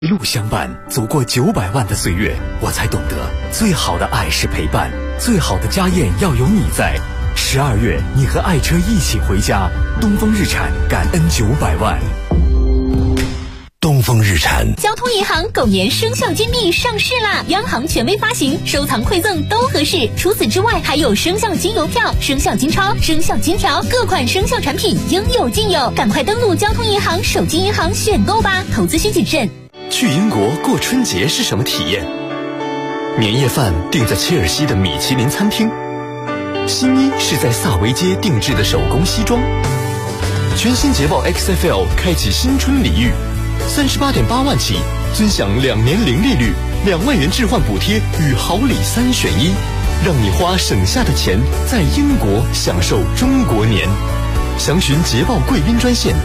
一路相伴，走过900万的岁月，我才懂得最好的爱是陪伴，最好的家宴要有你在。12月，你和爱车一起回家，东风日产感恩900万。 东风日产。 交通银行狗年生肖金币上市啦！央行权威发行，收藏馈赠都合适。除此之外，还有生肖金邮票、生肖金钞、生肖金条，各款生肖产品应有尽有。赶快登录交通银行手机银行选购吧，投资需谨慎。 去英国过春节是什么体验？年夜饭订在切尔西的米其林餐厅，新衣是在萨维街定制的手工西装。全新捷豹 XFL 开启新春礼遇，38.8万起，尊享2年零利率，2万元置换补贴与好礼3选1，让你花省下的钱在英国享受中国年。详询捷豹贵宾专线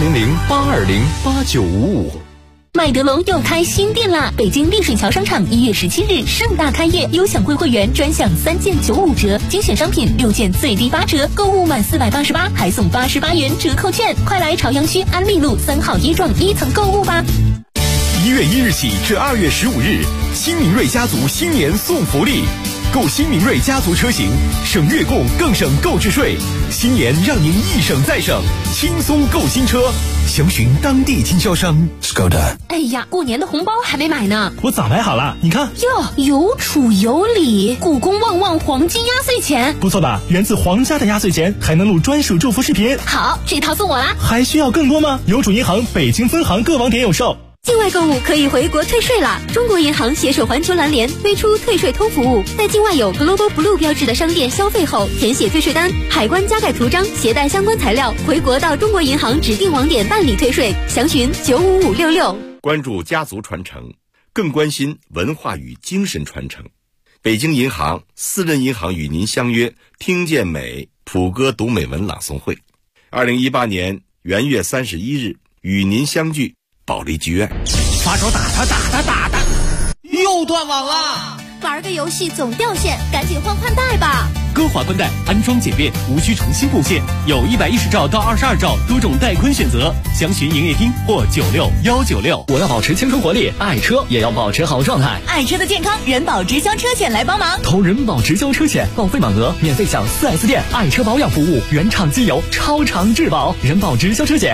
400-820-8955。 麦德龙又开新店啦！北京丽水桥商场1月17日盛大开业，优享会员专享3件95折，精选商品6件最低8折，购物满488还送88元折扣券，快来朝阳区安利路3号一幢1层购物吧 ！1月1日起至2月15日，新明锐家族新年送福利，购新明锐家族车型，省月供更省购置税，新年让您一省再省，轻松购新车。详询当地经销商。 Skoda。 哎呀，过年的红包还没买呢， 我早买好了，你看。 哟，有储有礼，故宫旺旺黄金压岁钱， 不错吧？源自皇家的压岁钱，还能录专属祝福视频。 好，这套送我啦。 还需要更多吗？邮储银行北京分行各网点有售。 境外购物可以回国退税啦！中国银行携手环球蓝联推出退税通服务，在境外有 Global Blue 标志的商店消费后，填写退税单，海关加盖图章，携带相关材料，回国到中国银行指定网点办理退税。详询95566。 关注家族传承，更关心文化与精神传承。北京银行、私人银行与您相约听见美普歌读美文朗诵会，2018年元月31日与您相聚保利剧院。 发手打他，又断网了！ 玩个游戏总掉线，赶紧换宽带吧。 歌华宽带安装简便，无需重新布线，有110兆到22兆多种带宽选择，详询营业厅或96196。 我要保持青春活力，爱车也要保持好状态。 爱车的健康，人保直销车险来帮忙。 投人保直销车险，报废满额免费享4S店爱车保养服务，原厂机油超长质保。人保直销车险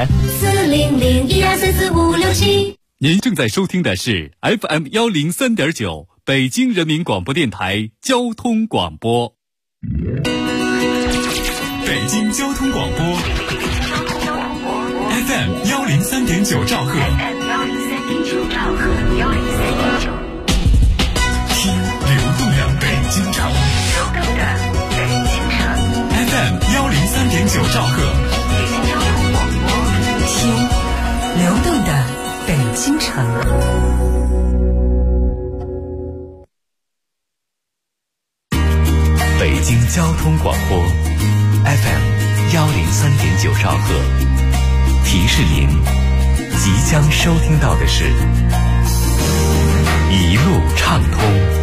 40012344567。 您正在收听的是 FM103.9北京人民广播电台交通广播。 北京交通广播 FM103.9兆赫，听流动的北京城FM103.9兆赫， 听流动的北京城。 北京交通广播 FM103.9兆赫，提示您即将收听到的是一路畅通。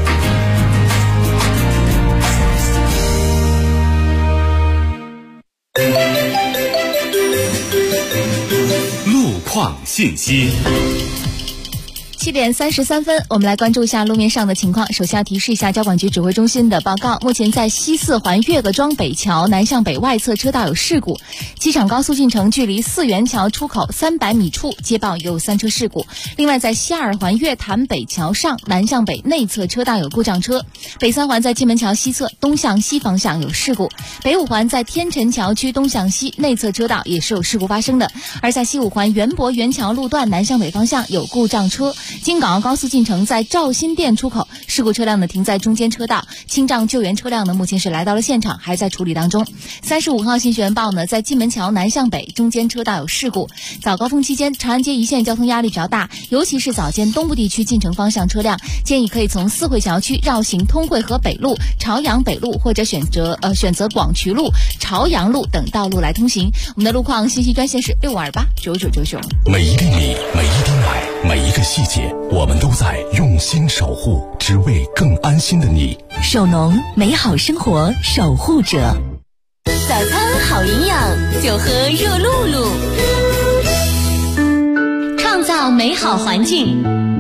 路况信息。 7点33分，我们来关注一下路面上的情况。首先要提示一下交管局指挥中心的报告，目前在西四环岳各庄北桥南向北外侧车道有事故，机场高速进城距离四元桥出口300米处接报有3车事故。另外在西二环岳潭北桥上南向北内侧车道有故障车，北三环在金门桥西侧东向西方向有事故，北五环在天辰桥区东向西内侧车道也是有事故发生的。而在西五环元博元桥路段南向北方向有故障车，京港澳高速进城在肇新店出口事故车辆呢停在中间车道，清障救援车辆呢目前是来到了现场，还在处理当中。35号信息源报呢，在金门桥南向北中间车道有事故，早高峰期间长安街一线交通压力比较大，尤其是早间东部地区进城方向车辆建议可以从四惠桥区绕行通惠河北路、朝阳北路，或者选择广渠路、朝阳路等道路来通行。我们的路况信息专线是65289999。 每一厘米，每一滴奶，每一个细节，我们都在用心守护，只为更安心的你。 手农，美好生活守护者。 早餐好营养，就喝热露露。创造美好环境。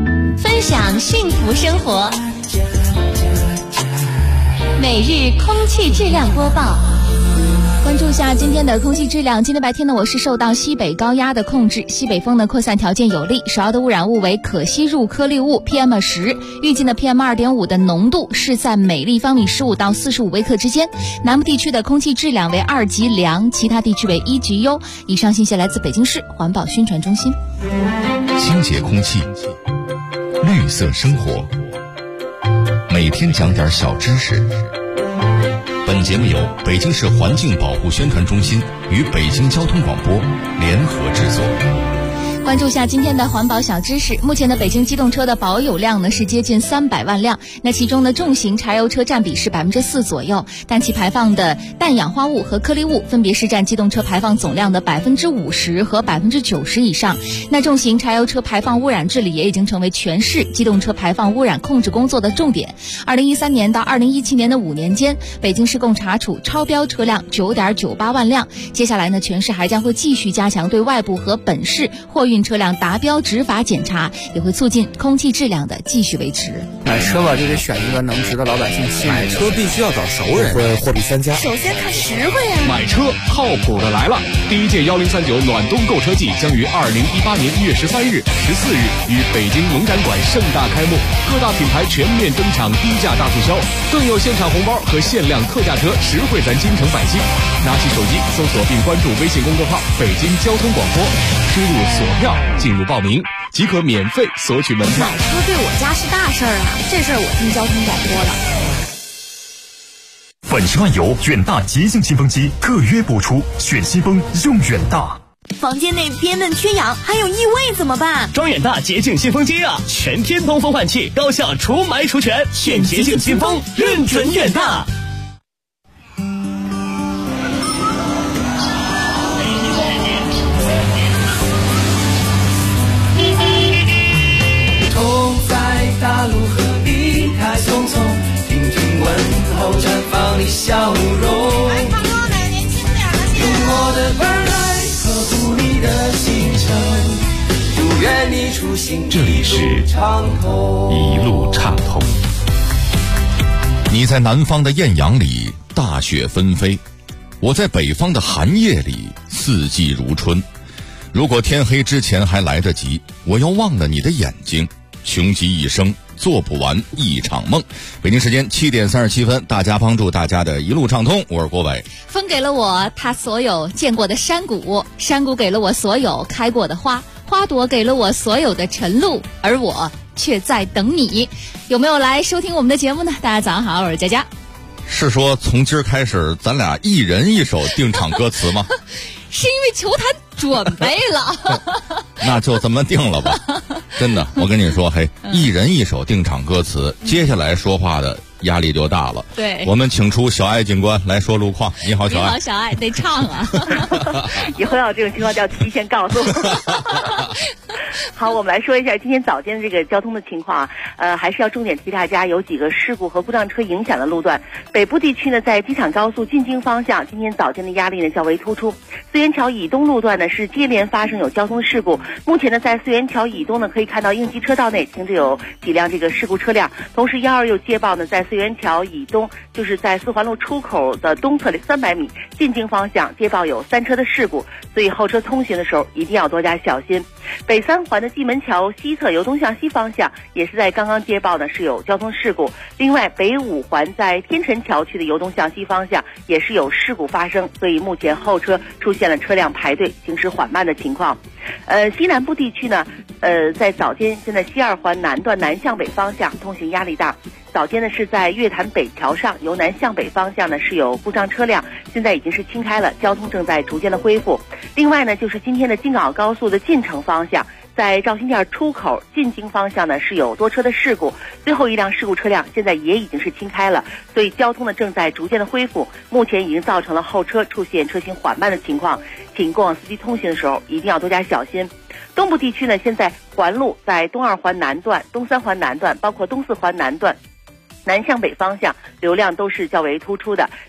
分享幸福生活。每日空气质量播报。关注一下今天的空气质量。今天白天呢，我市受到西北高压的控制，西北风的扩散条件有利，首要的污染物为可吸入颗粒物 PM10，预计的 PM2.5 的浓度是在每立方米15到45微克之间。南部地区的空气质量为2级良，其他地区为1级优。以上信息来自北京市环保宣传中心。 清洁空气，绿色生活，每天讲点小知识。本节目由北京市环境保护宣传中心与北京交通广播联合制作。 关注一下今天的环保小知识。目前的北京机动车的保有量呢是接近300万辆，那其中的重型柴油车占比是4%左右，但其排放的氮氧化物和颗粒物分别是占机动车排放总量的50%和90%以上。那重型柴油车排放污染治理也已经成为全市机动车排放污染控制工作的重点。2013年到2017年的5年间，北京市共查处超标车辆9.98万辆。接下来呢，全市还将会继续加强对外部和本市货运车辆达标执法检查，也会促进空气质量的继续维持。 买车吧，就得选一个能值得老百姓信任。 买车必须要找熟人，会货比三家。 首先看实惠啊！ 买车靠谱的来了！第一届1039暖冬购车季将于2018年1月13日、14日于北京农展馆盛大开幕，各大品牌全面登场低价大促销，更有现场红包和限量特价车，实惠咱京城百姓。拿起手机搜索并关注微信公众号北京交通广播，输入索票进入报名，即可免费索取门票。 买车对我家是大事儿啊，这事儿我听交通广播的。 本10万油远大洁净新风机特约播出，选新风用远大。 房间内憋闷缺氧还有异味怎么办？ 装远大洁净新风机啊，全天通风换气，高效除霾除醛，选洁净新风认准远大。 大路和离开匆匆，听听问候，绽放你笑容。 来，胖哥买年轻点的，谢谢。 用我的耳来呵护你的行程，祝愿你出行这里是一路畅通。你在南方的艳阳里大雪纷飞，我在北方的寒夜里四季如春。如果天黑之前还来得及，我要忘了你的眼睛。穷极一生做不完一场梦。北京时间7点37分，大家帮助大家的一路畅通，我是郭伟。 风给了我他所有见过的山谷，山谷给了我所有开过的花，花朵给了我所有的晨露，而我却在等你。有没有来收听我们的节目呢？大家早上好，我是佳佳。 是说从今儿开始咱俩一人一首定场歌词吗？ 是因为球坛准备了。 那就这么定了吧。真的，我跟你说，一人一首定场歌词，接下来说话的压力就大了。 对， 我们请出小爱警官来说路况。你好，小爱。 你好，小爱，得唱啊。 以后要有这种情况就要提前告诉我。好，我们来说一下今天早间的这个交通的情况啊。还是要重点提大家有几个事故和故障车影响的路段。北部地区呢，在机场高速进京方向，今天早间的压力呢较为突出。四元桥以东路段呢是接连发生有交通事故。目前呢，在四元桥以东呢可以看到应急车道内停着有几辆这个事故车辆。同时122又接报呢，在四元桥以东，就是在四环路出口的东侧300米进京方向接报有3车的事故，所以后车通行的时候一定要多加小心。北3环的蓟门桥西侧由东向西方向也是在刚刚接报呢是有交通事故。另外北5环在天辰桥区的由东向西方向也是有事故发生，所以目前后车出现了车辆排队行驶缓慢的情况。西南部地区呢，在早间现在西2环南段南向北方向通行压力大。早间呢是在月坛北桥上由南向北方向呢是有故障车辆，现在已经是清开了，交通正在逐渐的恢复。另外呢，就是今天的京港澳高速的进城方向，在肇兴店出口进京方向呢是有多车的事故，最后一辆事故车辆现在也已经是清开了，所以交通呢正在逐渐的恢复，目前已经造成了后车出现车行缓慢的情况，请过往司机通行的时候一定要多加小心。东部地区呢，现在环路在东2环南段、东3环南段，包括东4环南段南向北方向流量都是较为突出的，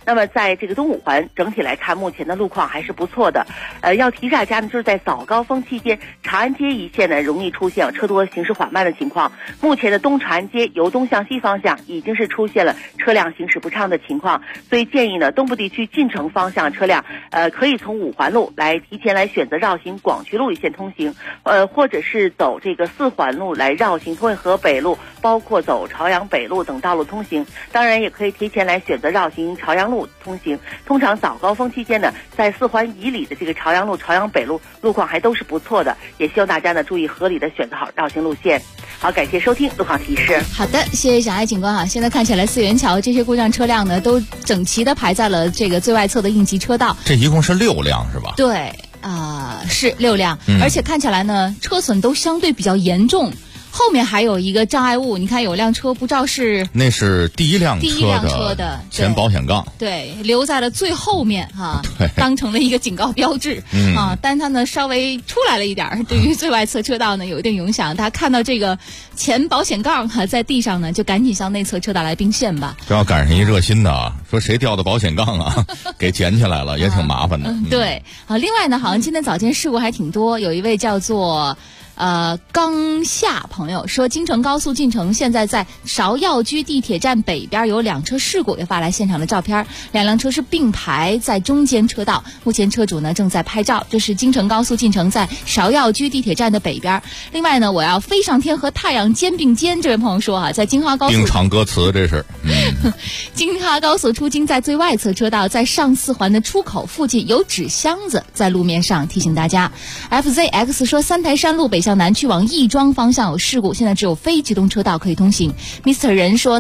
那么在这个东五环整体来看，目前的路况还是不错的。要提示大家呢，就是在早高峰期间，长安街一线呢容易出现车多行驶缓慢的情况。目前的东长安街由东向西方向已经是出现了车辆行驶不畅的情况，所以建议呢东部地区进城方向车辆可以从五环路来提前来选择绕行广渠路一线通行，或者是走这个4环路来绕行通惠河北路，包括走朝阳北路等道路通行。当然也可以提前来选择绕行朝阳路通行。通常早高峰期间呢，在4环以里的这个朝阳路、朝阳北路路况还都是不错的，也希望大家呢注意合理的选择好绕行路线。好，感谢收听路况提示。 好的，谢谢小爱警官啊。现在看起来四元桥这些故障车辆呢，都整齐的排在了这个最外侧的应急车道。 这一共是6辆是吧？ 对，是6辆，而且看起来呢，车损都相对比较严重。后面还有一个障碍物，你看有辆车不知道是那是第一辆车的前保险杠， 对，留在了最后面当成了一个警告标志但它呢稍微出来了一点，对于最外侧车道呢有一定影响。他看到这个前保险杠在地上呢，就赶紧向内侧车道来并线吧。 这要赶上一热心的说谁掉的保险杠啊，给捡起来了也挺麻烦的。 对另外呢，好像今天早间事故还挺多，有一位叫做刚夏朋友说，京承高速进城现在在芍药居地铁站北边有2车事故，也发来现场的照片，2辆车是并排在中间车道，目前车主呢正在拍照。这是京承高速进城在芍药居地铁站的北边。另外呢，我要飞上天和太阳肩并肩，这位朋友说在京哈高速并唱歌词，这是京哈高速出京在最外侧车道，在上4环的出口附近有纸箱子在路面上，提醒大家。FZX 说，三台山路北向南去往亦庄方向有事故，现在只有非机动车道可以通行。Mr. 然说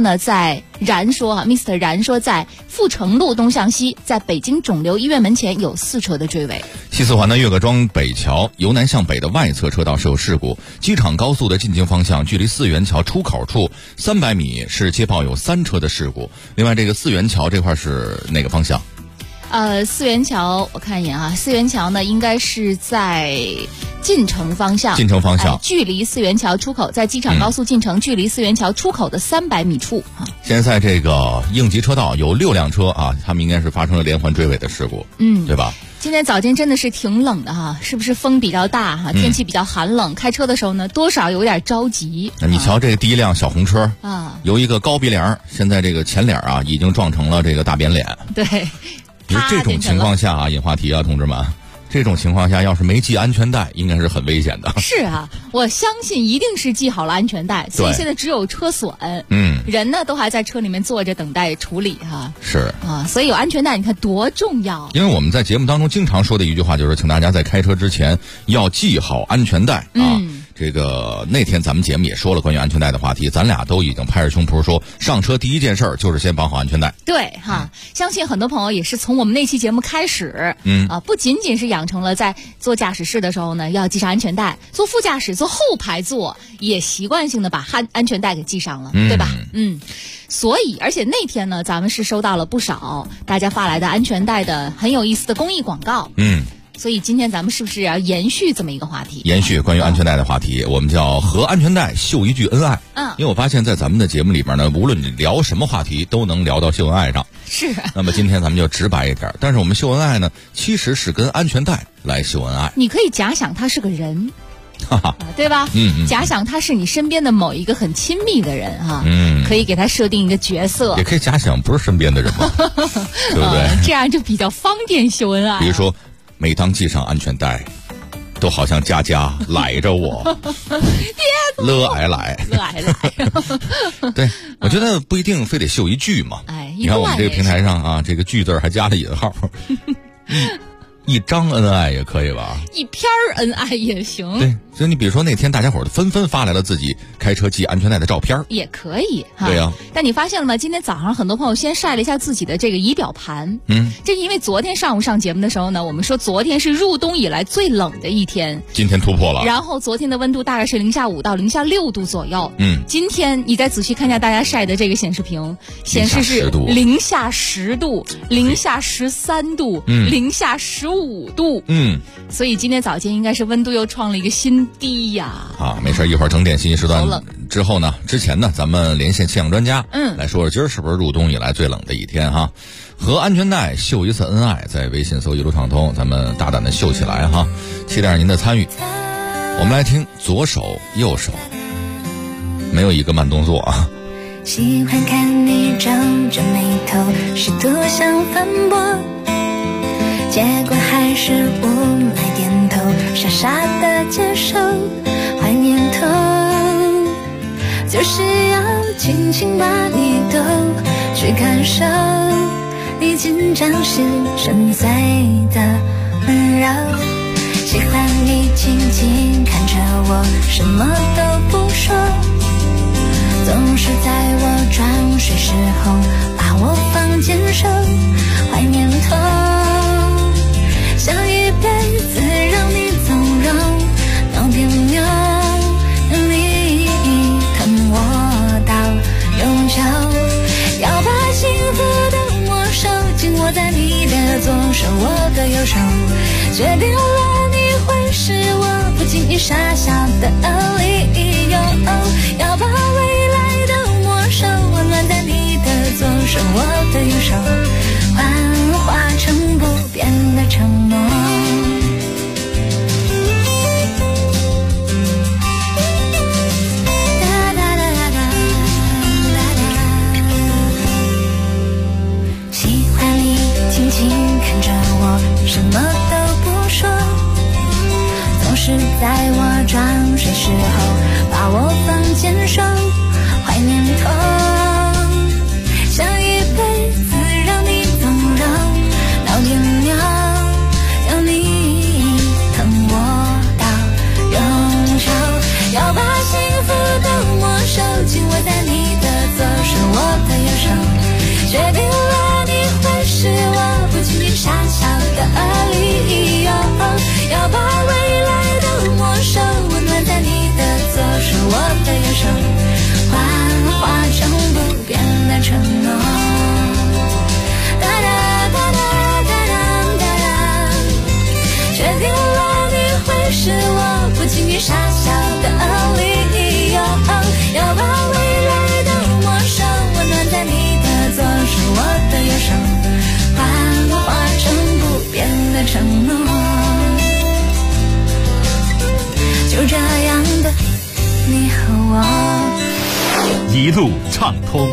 ，Mr. 然说在阜成路东向西，在北京肿瘤医院门前有4车的追尾。 西4环的岳各庄北桥由南向北的外侧车道是有事故，机场高速的进京方向距离4元桥出口处300米是接报有3车的事故。另外这个4元桥这块是哪个方向 ？4元桥我看一眼4元桥呢应该是在进城方向，距离4元桥出口，在机场高速进城距离4元桥出口的300米处现在这个应急车道有6辆车他们应该是发生了连环追尾的事故，对吧？ 今天早间真的是挺冷的是不是风比较大天气比较寒冷，开车的时候呢多少有点着急。 你瞧这第一辆小红车由一个高鼻梁，现在这个前脸已经撞成了这个大扁脸。 对， 这种情况下引话题同志们，这种情况下要是没系安全带应该是很危险的。 是我相信一定是系好了安全带，所以现在只有车损人呢都还在车里面坐着等待处理是所以有安全带你看多重要。 因为我们在节目当中经常说的一句话就是请大家在开车之前要系好安全带这个那天咱们节目也说了关于安全带的话题，咱俩都已经拍着胸脯说上车第一件事就是先绑好安全带。 对相信很多朋友也是从我们那期节目开始不仅仅是养成了在坐驾驶室的时候呢要系上安全带，坐副驾驶坐后排座也习惯性的把安全带给系上了对吧所以而且那天呢咱们是收到了不少大家发来的安全带的很有意思的公益广告所以今天咱们是不是要延续这么一个话题， 延续关于安全带的话题我们叫和安全带秀一句恩爱因为我发现在咱们的节目里边呢，无论你聊什么话题都能聊到秀恩爱上是那么今天咱们就直白一点，但是我们秀恩爱呢其实是跟安全带来秀恩爱。 你可以假想他是个人对吧假想他是你身边的某一个很亲密的人可以给他设定一个角色， 也可以假想不是身边的人嘛对不对这样就比较方便秀恩爱。 比如说每当系上安全带都好像佳佳来着我乐挨来对，我觉得不一定非得秀一句嘛你看我们这个平台上这个句字还加了引号一张恩爱也可以吧， 一篇恩爱也行。 对，所以你比如说那天大家伙纷纷发来了自己开车系安全带的照片也可以对呀但你发现了吗？今天早上很多朋友先晒了一下自己的这个仪表盘这因为昨天上午上节目的时候呢，我们说昨天是入冬以来最冷的一天， 今天突破了， 然后昨天的温度大概是-5到-6度左右今天你再仔细看一下大家晒的这个显示屏，显示是-10度-13度-15度所以今天早间应该是温度又创了一个新真低呀。 啊，没事，一会儿整点信息时段之前呢，咱们连线气象专家，来说说今儿是不是入冬以来最冷的一天哈。和安全带秀一次恩爱，在微信搜一路畅通，咱们大胆的秀起来哈，期待您的参与。我们来听左手右手，没有一个慢动作啊。 喜欢看你皱着眉头，试图想反驳，结果还是无奈点头，傻傻的接受。怀念头就是要轻轻把你逗去感受，你紧张时深邃的温柔，喜欢你静静看着我，什么都不说，总是在我装睡时候把我放坚守。怀念头想一辈子让你纵容，闹别扭让你疼我到永久，要把幸福的魔手紧握在你的左手，我的右手，决定了你会是我不经意傻笑的理由，要把未来的魔手温暖在你的左手，我的右手，幻化成不变的承诺。喜欢你静静看着我，什么都不说，总是在我装睡时候把我放坚守。怀念头想一辈子让你纵容，闹别扭让你疼我到永久，要把幸福的魔手紧握在你的左手，我的右手，决定了你会是我不经意傻笑的理由，要把未来的魔手温暖在你的左手，我的右手，幻化成不变的承诺。哒哒哒哒哒哒哒哒，决定了你会是我不经意傻笑的理由，要把未来的魔手温暖在你的左手，我的右手，幻化成不变的承诺。就这样的你和我一路畅通。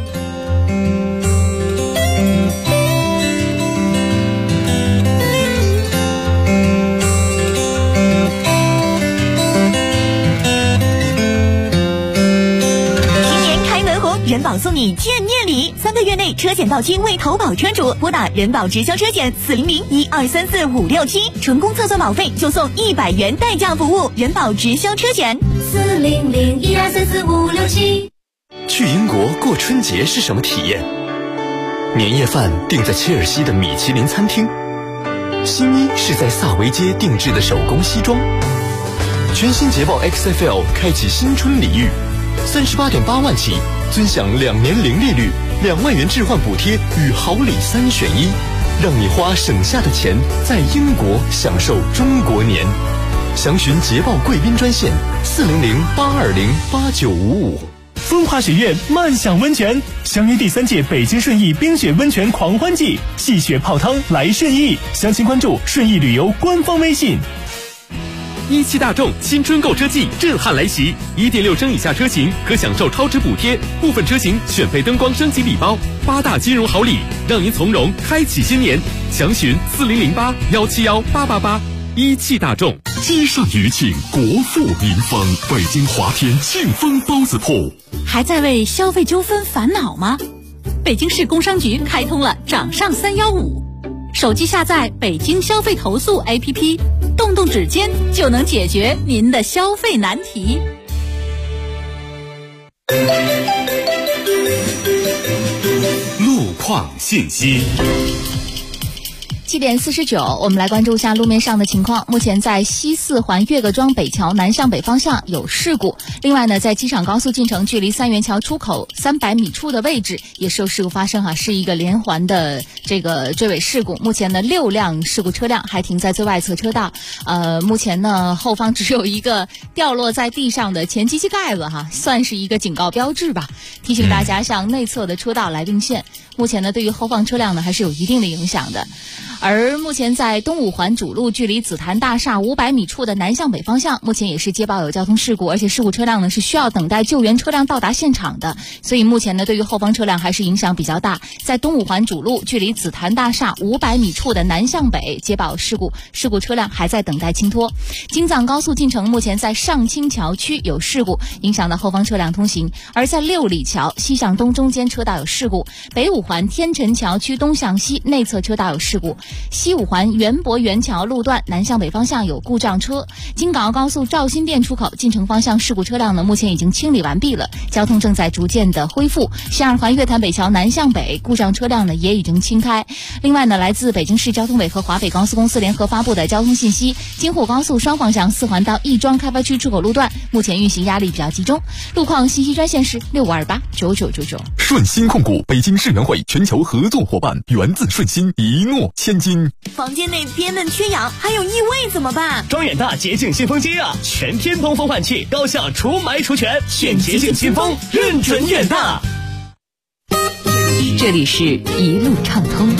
人保送你见面礼，3个月内车险到期未投保车主，拨打人保直销车险400-1234-567，纯公测算保费就送100元代驾服务。人保直销车险 400-1234-567。 去英国过春节是什么体验？年夜饭订在切尔西的米其林餐厅，新衣是在萨维街定制的手工西装。全新捷豹 XFL 开启新春礼遇，38.8万起，尊享2年零利率，2万元置换补贴与好礼3选1，让你花省下的钱在英国享受中国年。详询捷豹贵宾专线400-820-8955。 风华学院慢享温泉，相约第3届北京顺义冰雪温泉狂欢季，戏雪泡汤来顺义，详情关注顺义旅游官方微信。 17大众新春购车季震撼来袭， 1.6 升以下车型可享受超值补贴，部分车型选配灯光升级礼包，8大金融好礼，让您从容开启新年。详询4008-171-888。17大众积善余庆，国富民丰。北京华天庆丰包子铺。 还在为消费纠纷烦恼吗？北京市工商局开通了掌上315，手机下载北京消费投诉 APP， 动动指尖就能解决您的消费难题。 路况信息。 7点49，我们来关注一下路面上的情况。目前在西四环岳各庄北桥南向北方向有事故。另外呢，在机场高速进城距离三元桥出口300米处的位置也是有事故发生是一个连环的这个追尾事故。目前呢，6辆事故车辆还停在最外侧车道。目前呢，后方只有一个掉落在地上的前机器盖子算是一个警告标志吧，提醒大家向内侧的车道来并线。目前呢，对于后方车辆呢还是有一定的影响的。而目前在东五环主路距离紫檀大厦500米处的南向北方向，目前也是接报有交通事故，而且事故车辆呢是需要等待救援车辆到达现场的，所以目前呢对于后方车辆还是影响比较大。在东五环主路距离紫檀大厦500米处的南向北接报事故，事故车辆还在等待清脱。京藏高速进城目前在上清桥区有事故，影响到后方车辆通行。而在六里桥西向东中间车道有事故，北五环天辰桥区东向西内侧车道有事故，西五环园博园桥路段南向北方向有故障车。京港澳高速肇新店出口进城方向事故车辆呢，目前已经清理完毕了，交通正在逐渐的恢复。西二环月坛北桥南向北故障车辆呢也已经清开。另外呢，来自北京市交通委和华北高速公司联合发布的交通信息，京沪高速双方向4环到亦庄开发区出口路段目前运行压力比较集中。路况信息专线是65289999。 顺鑫控股北京世园会全球合作伙伴，源自顺鑫，一诺千金。 房间内憋闷缺氧还有异味怎么办？ 装远大洁净新风机全天通风换气，高效除霾除醛，选洁净新风，认准远大。 这里是一路畅通。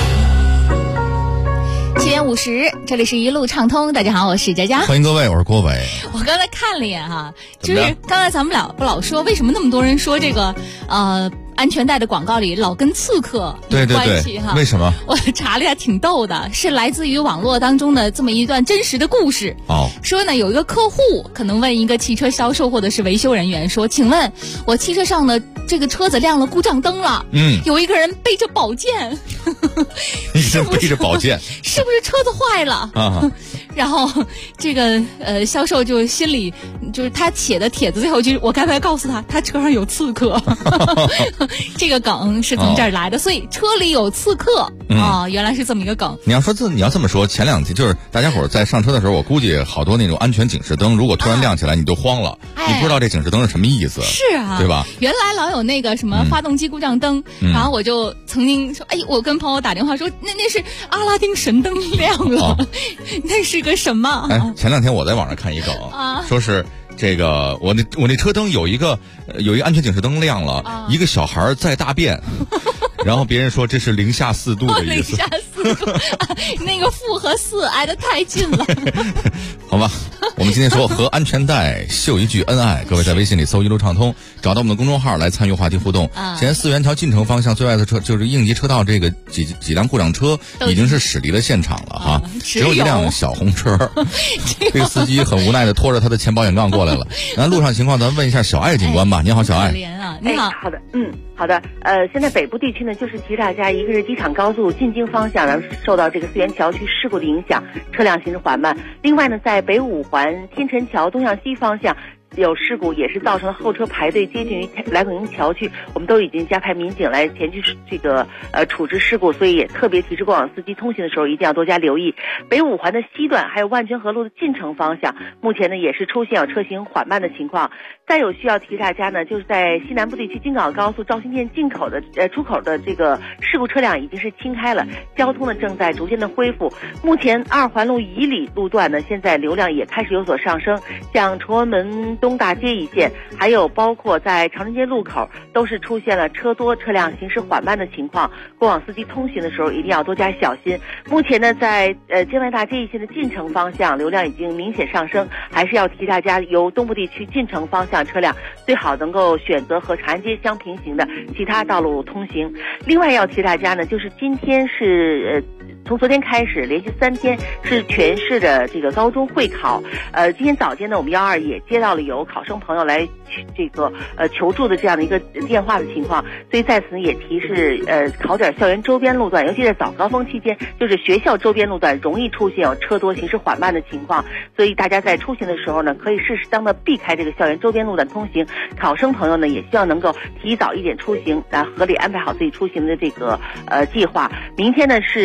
7点50，这里是一路畅通。大家好，我是佳佳， 欢迎各位，我是郭伟。 我刚才看了一眼就是刚才咱们俩不老说，为什么那么多人说这个安全带的广告里老跟刺客有关系为什么？ 我查了一下，挺逗的，是来自于网络当中的这么一段真实的故事。说呢，有一个客户可能问一个汽车销售或者是维修人员说：“请问我汽车上的这个车子亮了故障灯了，有一个人背着宝剑， 一个人背着宝剑， 是不是车子坏了啊？”然后这个销售就心里就是他写的帖子最后就是我该不该告诉他车上有刺客。这个梗是从这儿来的，所以车里有刺客原来是这么一个梗。 你要这么说，前2天就是大家伙在上车的时候，我估计好多那种安全警示灯如果突然亮起来，你都慌了，你不知道这警示灯是什么意思。 是啊， 对吧？ 原来老有那个什么发动机故障灯，然后我就曾经说，我跟朋友打电话说那是阿拉丁神灯亮了，那是个什么？ 前2天我在网上看一梗说是这个我那车灯有一个安全警示灯亮了，一个小孩在大便，然后别人说这是零下4度的意思。 零下4度，那个负和4挨得太近了。 好吧，我们今天说和安全带秀一句恩爱，各位在微信里搜一路畅通，找到我们的公众号来参与话题互动。现在4元桥进城方向最外的车就是应急车道，这个几辆故障车已经是驶离了现场了只有一辆小红车，这个司机很无奈的拖着他的前保险杠过来了。那路上情况咱问一下小爱警官吧。你好，小爱。 你好。 好的，好的。现在北部地区呢，就是提大家，一个是机场高速进京方向呢受到这个4元桥区事故的影响，车辆行驶缓慢。另外呢，在北五环天辰桥东向西方向有事故，也是造成了后车排队接近于来孔营桥区，我们都已经加派民警来前去这个处置事故，所以也特别提示过往司机通行的时候一定要多加留意。北五环的西段还有万泉河路的进城方向，目前呢也是出现有车行缓慢的情况。再有需要提大家呢，就是在西南部地区京港高速肇新店进口的出口的这个事故车辆已经是清开了，交通呢正在逐渐的恢复。目前2环路以里路段呢，现在流量也开始有所上升，像崇文门东大街一线，还有包括在长春街路口，都是出现了车多车辆行驶缓慢的情况，过往司机通行的时候一定要多加小心。目前呢，在建外大街一线的进城方向流量已经明显上升，还是要提大家由东部地区进城方向车辆最好能够选择和长安街相平行的其他道路通行。另外要提大家呢，就是今天是从昨天开始连续3天是全市的这个高中会考。今天早间呢，我们12也接到了有考生朋友来这个求助的这样的一个电话的情况，所以在此呢也提示考点校园周边路段，尤其在早高峰期间，就是学校周边路段容易出现有车多行驶缓慢的情况，所以大家在出行的时候呢，可以适当的避开这个校园周边路段通行。考生朋友呢，也希望能够提早一点出行，来合理安排好自己出行的这个计划。明天呢是这一轮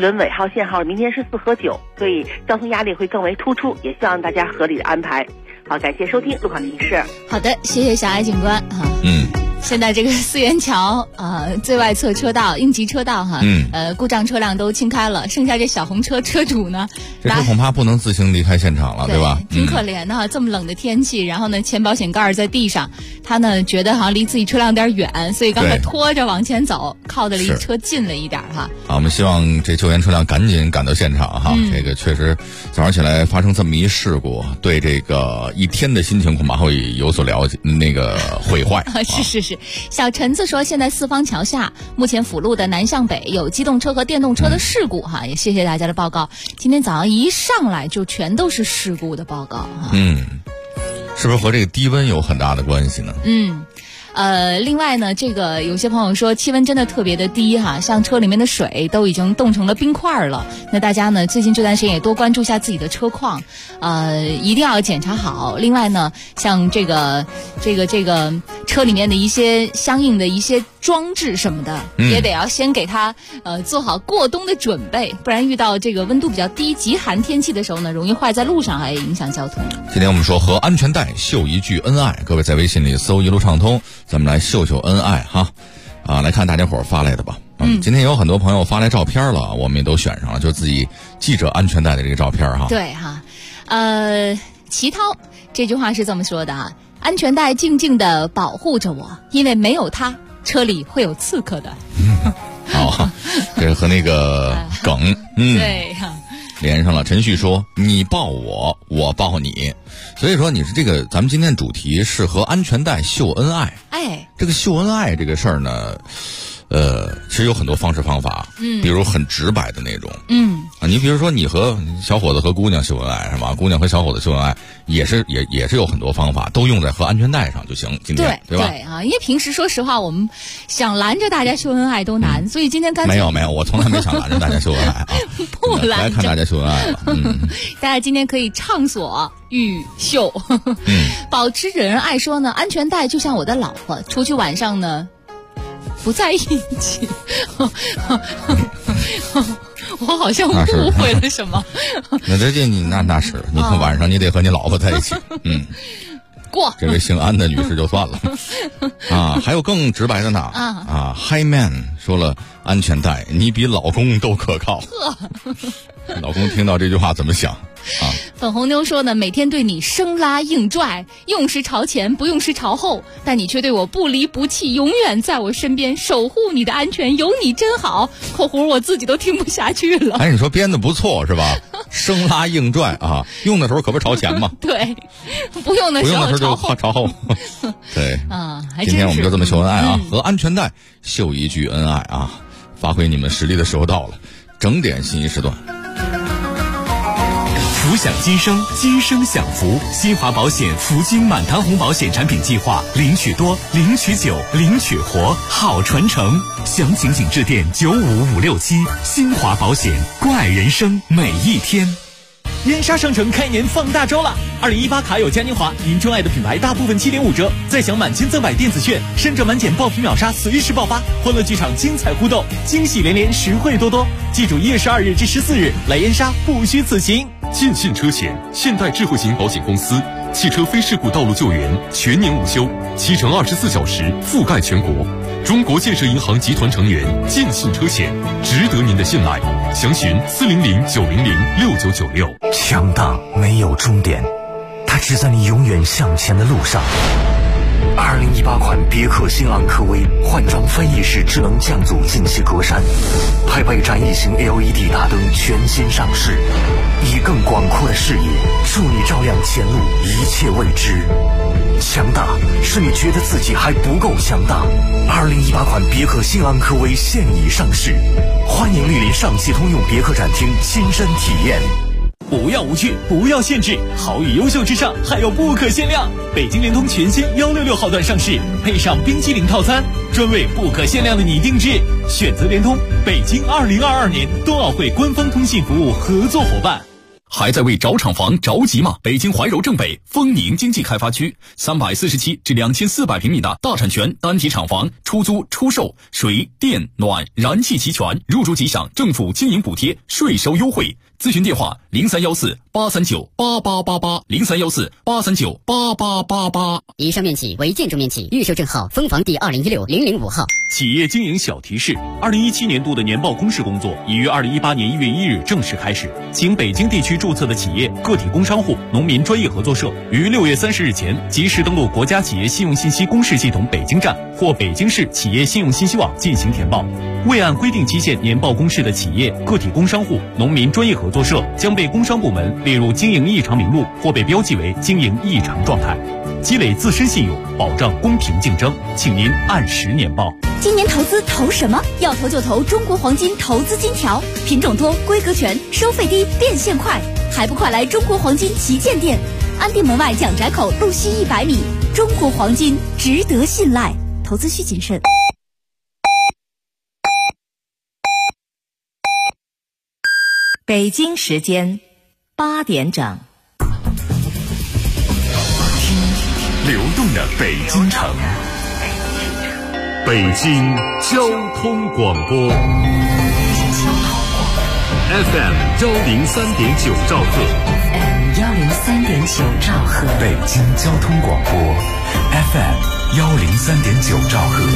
轮尾号限号明天是4和9，所以交通压力会更为突出，也希望大家合理的安排。好，感谢收听路况提示。 好的，谢谢小艾警官哈。现在这个四元桥最外侧车道应急车道哈，故障车辆都清开了，剩下这小红车车主呢， 这车恐怕不能自行离开现场了，对吧？ 挺可怜的哈，这么冷的天气，然后呢，前保险盖在地上，他呢觉得好像离自己车辆有点远，所以刚才拖着往前走，靠得离车近了一点哈。 好，我们希望这救援车辆赶紧赶到现场哈。这个确实早上起来发生这么一事故，对这个一天的心情恐怕会有所了解，那个毁坏。 是。小陈子说，现在四方桥下目前辅路的南向北有机动车和电动车的事故哈，也谢谢大家的报告。今天早上一上来就全都是事故的报告哈。 是不是和这个低温有很大的关系呢？ 另外呢，这个有些朋友说气温真的特别的低哈，像车里面的水都已经冻成了冰块了。那大家呢，最近这段时间也多关注一下自己的车况，一定要检查好。另外呢，像这个车里面的一些相应的一些装置什么的，也得要先给它做好过冬的准备，不然遇到这个温度比较低、极寒天气的时候呢，容易坏在路上，还影响交通。 今天我们说和安全带秀一句恩爱，各位在微信里搜一路畅通，咱们来秀秀恩爱哈。来看大家伙发来的吧。今天有很多朋友发来照片了，我们也都选上了，就自己系着安全带的这个照片哈。 对哈，齐涛这句话是这么说的啊：安全带静静地保护着我，因为没有它，车里会有刺客的。 好，这和那个梗， 对哈。 连上了。陈旭说：“你抱我，我抱你。”所以说，你是这个，咱们今天主题是和安全带秀恩爱。这个秀恩爱这个事儿呢，其实有很多方式方法，比如很直白的那种，你比如说你和小伙子和姑娘秀恩爱是吧？姑娘和小伙子秀恩爱也是有很多方法，都用在和安全带上就行。今天对吧？ 对啊，因为平时说实话，我们想拦着大家秀恩爱都难，所以今天干脆没有，我从来没想拦着大家秀恩爱啊， 不拦着来看大家秀恩爱了。 大家今天可以畅所欲秀。保持忍爱说呢，安全带就像我的老婆，出去晚上呢不在一起。我好像误会了什么。 那这你那是，你看晚上你得和你老婆在一起。 过这位姓安的女士就算了啊，还有更直白的呢Hi Man 说了，安全带你比老公都可靠。老公听到这句话怎么想啊？ 粉红妞说呢，每天对你生拉硬拽，用时朝前，不用时朝后，但你却对我不离不弃，永远在我身边，守护你的安全，有你真好。括弧我自己都听不下去了。 你说编的不错是吧？生拉硬拽啊，用的时候可不是朝前吗？ 对，不用的时候就朝后。对今天我们就这么秀恩爱啊，和安全带秀一句恩爱啊，发挥你们实力的时候到了。整点信息时段。 福享今生，今生享福。新华保险福金满堂红保险产品计划，领取多，领取久，领取活，好传承。详情请致电95567。新华保险，关爱人生每一天。 燕莎商城开年放大招了！2018卡友嘉年华，您钟爱的品牌大部分7.5折，再享满千赠百电子券，甚至满减爆皮秒杀随时爆发，欢乐剧场精彩互动，惊喜连连，实惠多多。记住1月12日至14日来燕莎，不虚此行。 尽信车险，现代智慧型保险公司，汽车非事故道路救援全年无休，7乘24小时覆盖全国。中国建设银行集团成员，尽信车险，值得您的信赖。详询400-900-6996。 强大没有终点，它只在你永远向前的路上。2018款别克新昂科威换装翻翼式智能降阻进气格栅，配备展翼型 LED 大灯全新上市，以更广阔的视野助你照亮前路一切未知。强大是你觉得自己还不够强大。2018款别克新昂科威现已上市，欢迎莅临上汽通用别克展厅亲身体验。 不要无趣，不要限制，好与优秀之上还有不可限量。北京联通全新166号段上市，配上冰激凌套餐，专为不可限量的你定制。选择联通，北京2022年冬奥会官方通信服务合作伙伴。 还在为找厂房着急吗？北京怀柔正北丰宁经济开发区347至2400平米的大产权单体厂房出租出售，水电暖燃气齐全，入住即享政府经营补贴，税收优惠。咨询电话0314-839-8888，0314-839-8888。 以上面积为建筑面积，预售证号分房第2016005号。 企业经营小提示：2017年度的年报公示工作已于2018年1月1日正式开始，请北京地区注册的企业、个体工商户、农民专业合作社于6月30日前及时登录国家企业信用信息公示系统北京站或北京市企业信用信息网进行填报。未按规定期限年报公示的企业、个体工商户、农民专业合作社将被工商部门列入经营异常名录或被标记为经营异常状态。积累自身信用，保障公平竞争，请您按时年报。 今年投资投什么？要投就投中国黄金投资金条，品种多，规格全，收费低，变现快，还不快来中国黄金旗舰店，安定门外蒋宅口路西100米。中国黄金值得信赖，投资需谨慎。 北京时间8点整。 流动的北京城，北京交通广播 FM 103.9兆赫 103.9兆赫， 北京交通广播 FM 103.9兆赫。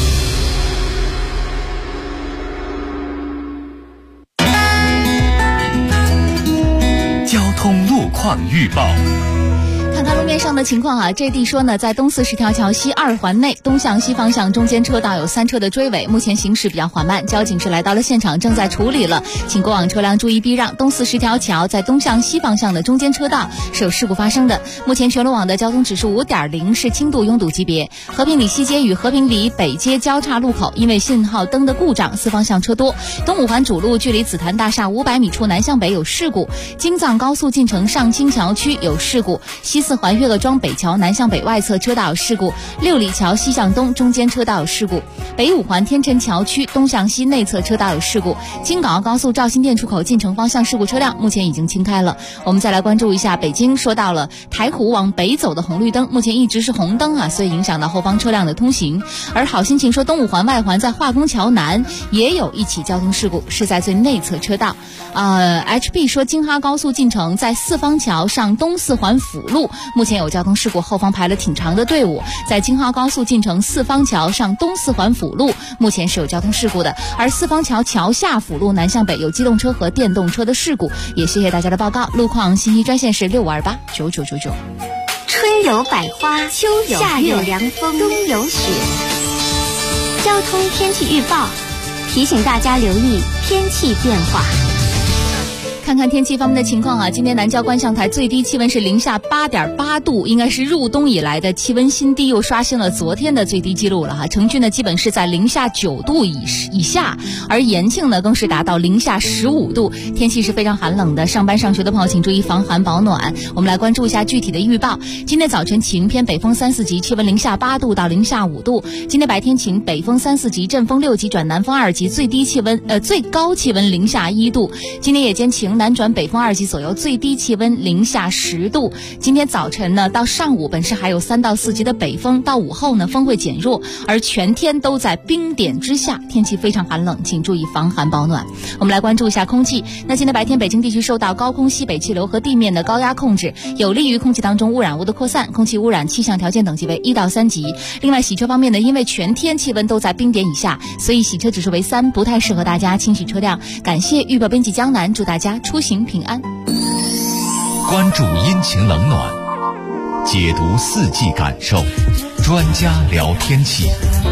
交通路况预报。 看看路面上的情况啊，这地说呢，在东四十条桥西2环内东向西方向中间车道有3车的追尾，目前行驶比较缓慢，交警是来到了现场，正在处理了，请过往车辆注意避让。东四十条桥在东向西方向的中间车道是有事故发生的，目前全路网的交通指数5.0，是轻度拥堵级别。和平里西街与和平里北街交叉路口因为信号灯的故障，4方向车多。东5环主路距离紫檀大厦500米处南向北有事故。京藏高速进城上清桥区有事故。西4环岳各庄北桥南向北外侧车道有事故，六里桥西向东中间车道有事故，北5环天辰桥区东向西内侧车道有事故，京港澳高速肇兴店出口进城方向事故车辆目前已经清开了。我们再来关注一下北京，说到了台湖往北走的红绿灯目前一直是红灯啊，所以影响到后方车辆的通行。而好心情说东5环外环在化工桥南也有一起交通事故，是在最内侧车道。HB 说京哈高速进城在四方桥上东4环辅路目前有交通事故，后方排了挺长的队伍。在京哈高速进城四方桥上东4环辅路目前是有交通事故的，而四方桥桥下辅路南向北有机动车和电动车的事故。也谢谢大家的报告。路况信息专线是65289999。 春有百花，秋有夏有凉风，冬有雪。交通天气预报提醒大家留意天气变化。 看看天气方面的情况啊，今天南郊观象台最低气温是零下8.8度，应该是入冬以来的气温新低，又刷新了昨天的最低记录了哈。城区呢基本是在零下9度以下，而延庆呢更是达到零下15度，天气是非常寒冷的。上班上学的朋友请注意防寒保暖。我们来关注一下具体的预报。今天早晨晴，偏北风3、4级，气温零下8度到零下5度。今天白天晴，北风3、4级，阵风6级转南风2级，最高气温零下1度。今天夜间晴，南转北风2级左右，最低气温零下10度。今天早晨呢到上午本市还有3到4级的北风，到午后呢风会减弱，而全天都在冰点之下，天气非常寒冷，请注意防寒保暖。我们来关注一下空气。那今天白天北京地区受到高空西北气流和地面的高压控制，有利于空气当中污染物的扩散，空气污染气象条件等级为1到3级。另外洗车方面呢，因为全天气温都在冰点以下，所以洗车指数为3，不太适合大家清洗车辆。感谢预报编辑江南，祝大家出行平安。 关注阴晴冷暖，解读四季感受，专家聊天气。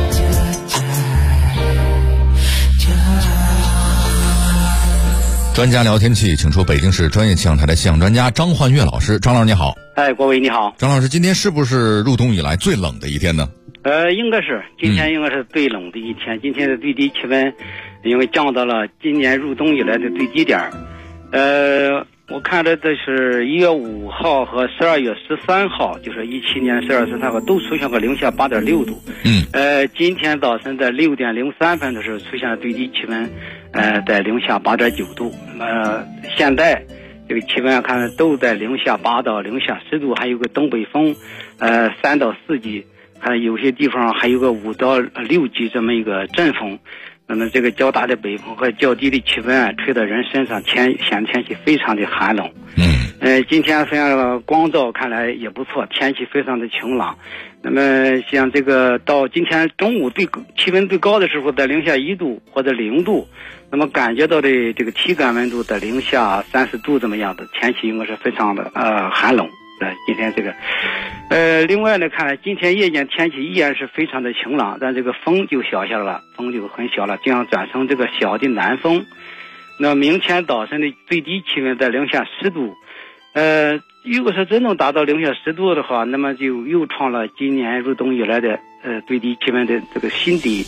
专家聊天气，请出北京市专业气象台的气象专家张焕岳老师。张老师你好。 郭伟你好。 张老师，今天是不是入冬以来最冷的一天呢？ 应该是，今天应该是最冷的一天。今天的最低气温因为降到了今年入冬以来的最低点。我看着这是1月5号和12月13号，就是17年12月13号都出现过零下8.6度。今天早晨在6点03分的时候出现了最低气温，在零下8.9度。现在这个气温看都在-8到-10度，还有个东北风，3到4级，还有些地方还有个5到6级这么一个阵风。那么这个较大的北风和较低的气温吹到人身上，天气非常的寒冷。今天虽然光照看来也不错，天气非常的晴朗。那么像这个到今天中午气温最高的时候在-1度或者0度，那么感觉到的这个体感温度在-30度这么样的天气应该是非常的寒冷。今天这个另外呢，看来今天夜间天气依然是非常的晴朗，但这个风就小下来了，风就很小了，将转成这个小的南风。那明天早晨的最低气温在-10度，如果是真能达到-10度的话，那么就又创了今年入冬以来的最低气温的这个新低。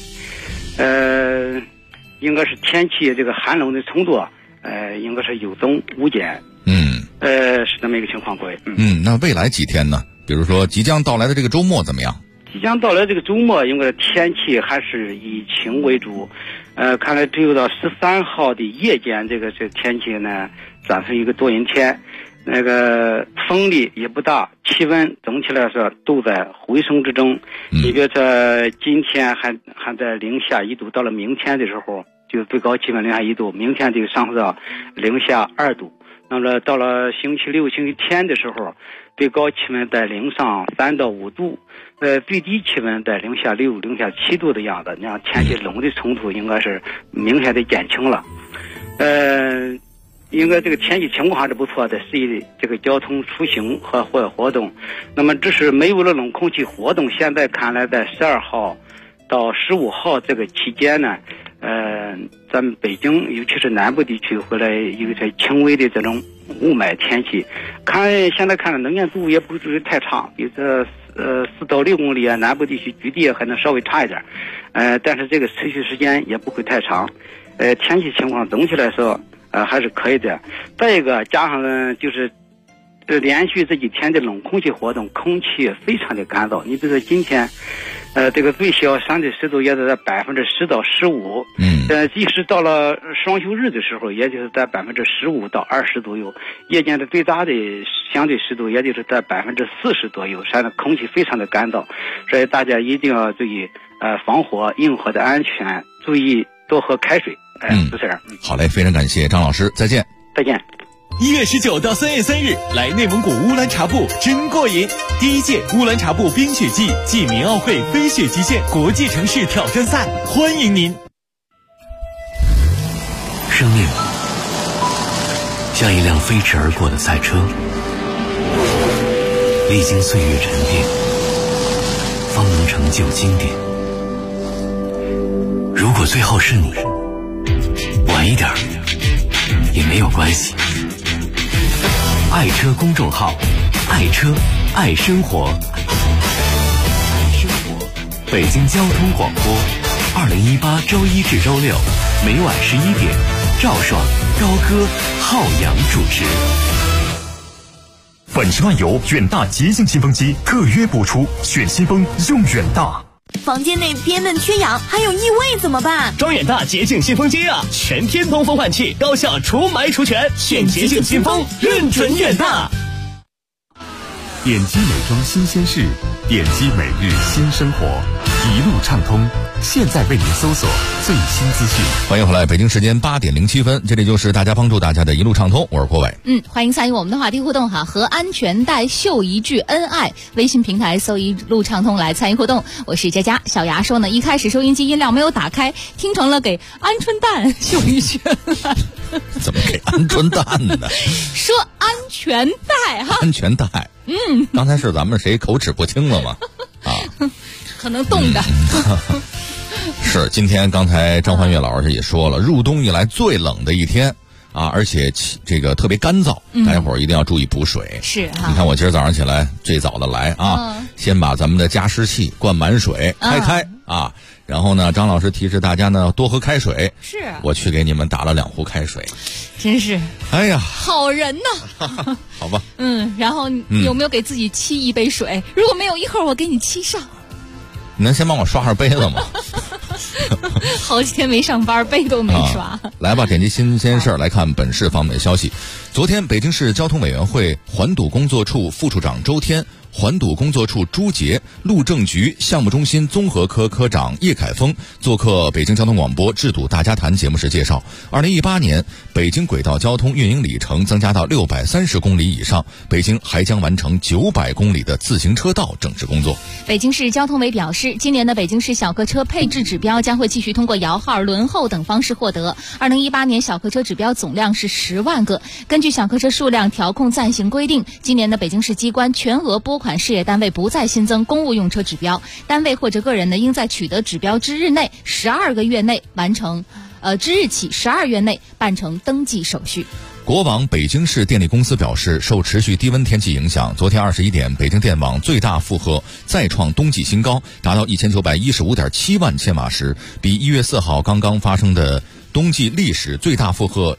应该是天气这个寒冷的程度应该是有增无减。是这么一个情况，各位。 那未来几天呢？比如说即将到来的这个周末怎么样？ 即将到来这个周末，应该天气还是以晴为主。看来只有到13号的夜间，这天气呢转成一个多云天。那个风力也不大，气温总体来说都在回升之中。你比如说今天还在-1度，到了明天的时候就最高气温-1度，明天就上升到-2度。那么到了星期六、星期天的时候，最高气温在-3到5度，最低气温在-6、-7度的样子。那样天气冷的程度应该是明显的减轻了。应该这个天气情况还是不错的，适宜这个交通出行和户外活动。那么只是没有了冷空气活动，现在看来在12号到15号这个期间呢，咱们北京尤其是南部地区回来有一些轻微的这种雾霾天气。现在看的能见度也不是太长，有这4到6公里啊，南部地区局地还能稍微差一点，但是这个持续时间也不会太长。天气情况总体来说还是可以的。再一个加上呢，就是连续这几天的冷空气活动，空气非常的干燥。你比如说今天这个最小相对湿度也在10%到15%，即使到了双休日的时候，也就是在15%到20%左右。夜间的最大的相对湿度也就是在40%左右，现在空气非常的干燥，所以大家一定要注意防火应火的安全，注意多喝开水。就这样。 好嘞，非常感谢张老师，再见。 再见。 1月19到3月3日，来内蒙古乌兰察布真过瘾！第1届乌兰察布冰雪季暨民奥会飞雪极限国际城市挑战赛，欢迎您！ 生命像一辆飞驰而过的赛车，历经岁月沉淀，方能成就经典。如果最后是你，晚一点也没有关系。爱车公众号，爱车爱生活，北京交通广播，2018周1至周6，每晚11点，赵爽、高歌、浩洋主持。 本10万油远大洁净新风机特约播出，选新风用远大。 房间内憋闷缺氧还有异味怎么办？ 装远大洁净新风机啊，全天通风换气，高效除霾除醛，选洁净新风，认准远大。 点击美妆新鲜事，点击每日新生活，一路畅通。现在为您搜索最新资讯。 欢迎回来，北京时间8点07分，这里就是大家帮助大家的一路畅通，我是郭伟。 欢迎参与我们的话题互动哈，和安全带秀一句恩爱，微信平台搜一路畅通来参与互动。我是佳佳。小牙说呢，一开始收音机音量没有打开，听成了给鹌鹑蛋秀一句恩爱。 怎么给鹌鹑蛋呢？ 说安全带哈， 安全带。刚才是咱们谁口齿不清了吗？ 可能冻的。 是，今天刚才张焕月老师也说了，入冬以来最冷的一天啊，而且这个特别干燥，大家伙儿一定要注意补水。 是哈， 你看我今儿早上起来最早的来啊，先把咱们的加湿器灌满水，开啊，然后呢，张老师提示大家呢多喝开水。 是， 我去给你们打了2壶开水。 真是， 哎呀， 好人呐。 好吧。 然后有没有给自己沏一杯水？如果没有，一会儿我给你沏上。 你能先帮我刷下杯子吗？ 好几天没上班，背都没刷。 来吧，点击新鲜事儿来看本市方面的消息。昨天，北京市交通委员会环堵工作处副处长周天、环堵工作处朱杰、路政局项目中心综合科科长叶凯峰做客北京交通广播《治堵大家谈》节目时介绍，2018年北京轨道交通运营里程增加到630公里以上，北京还将完成900公里的自行车道整治工作。 北京市交通委表示，今年的北京市小客车配置指标将会继续通过摇号、轮候等方式获得。2018年小客车指标总量是10万个。根据小客车数量调控暂行规定，今年的北京市机关全额拨款事业单位不再新增公务用车指标，单位或者个人呢，应在取得指标之日内12个月内完成，之日起12月内办成登记手续。 国网北京市电力公司表示，受持续低温天气影响，昨天21点，北京电网最大负荷再创冬季新高，达到1915.7万千瓦时，比1月4号刚刚发生的冬季历史最大负荷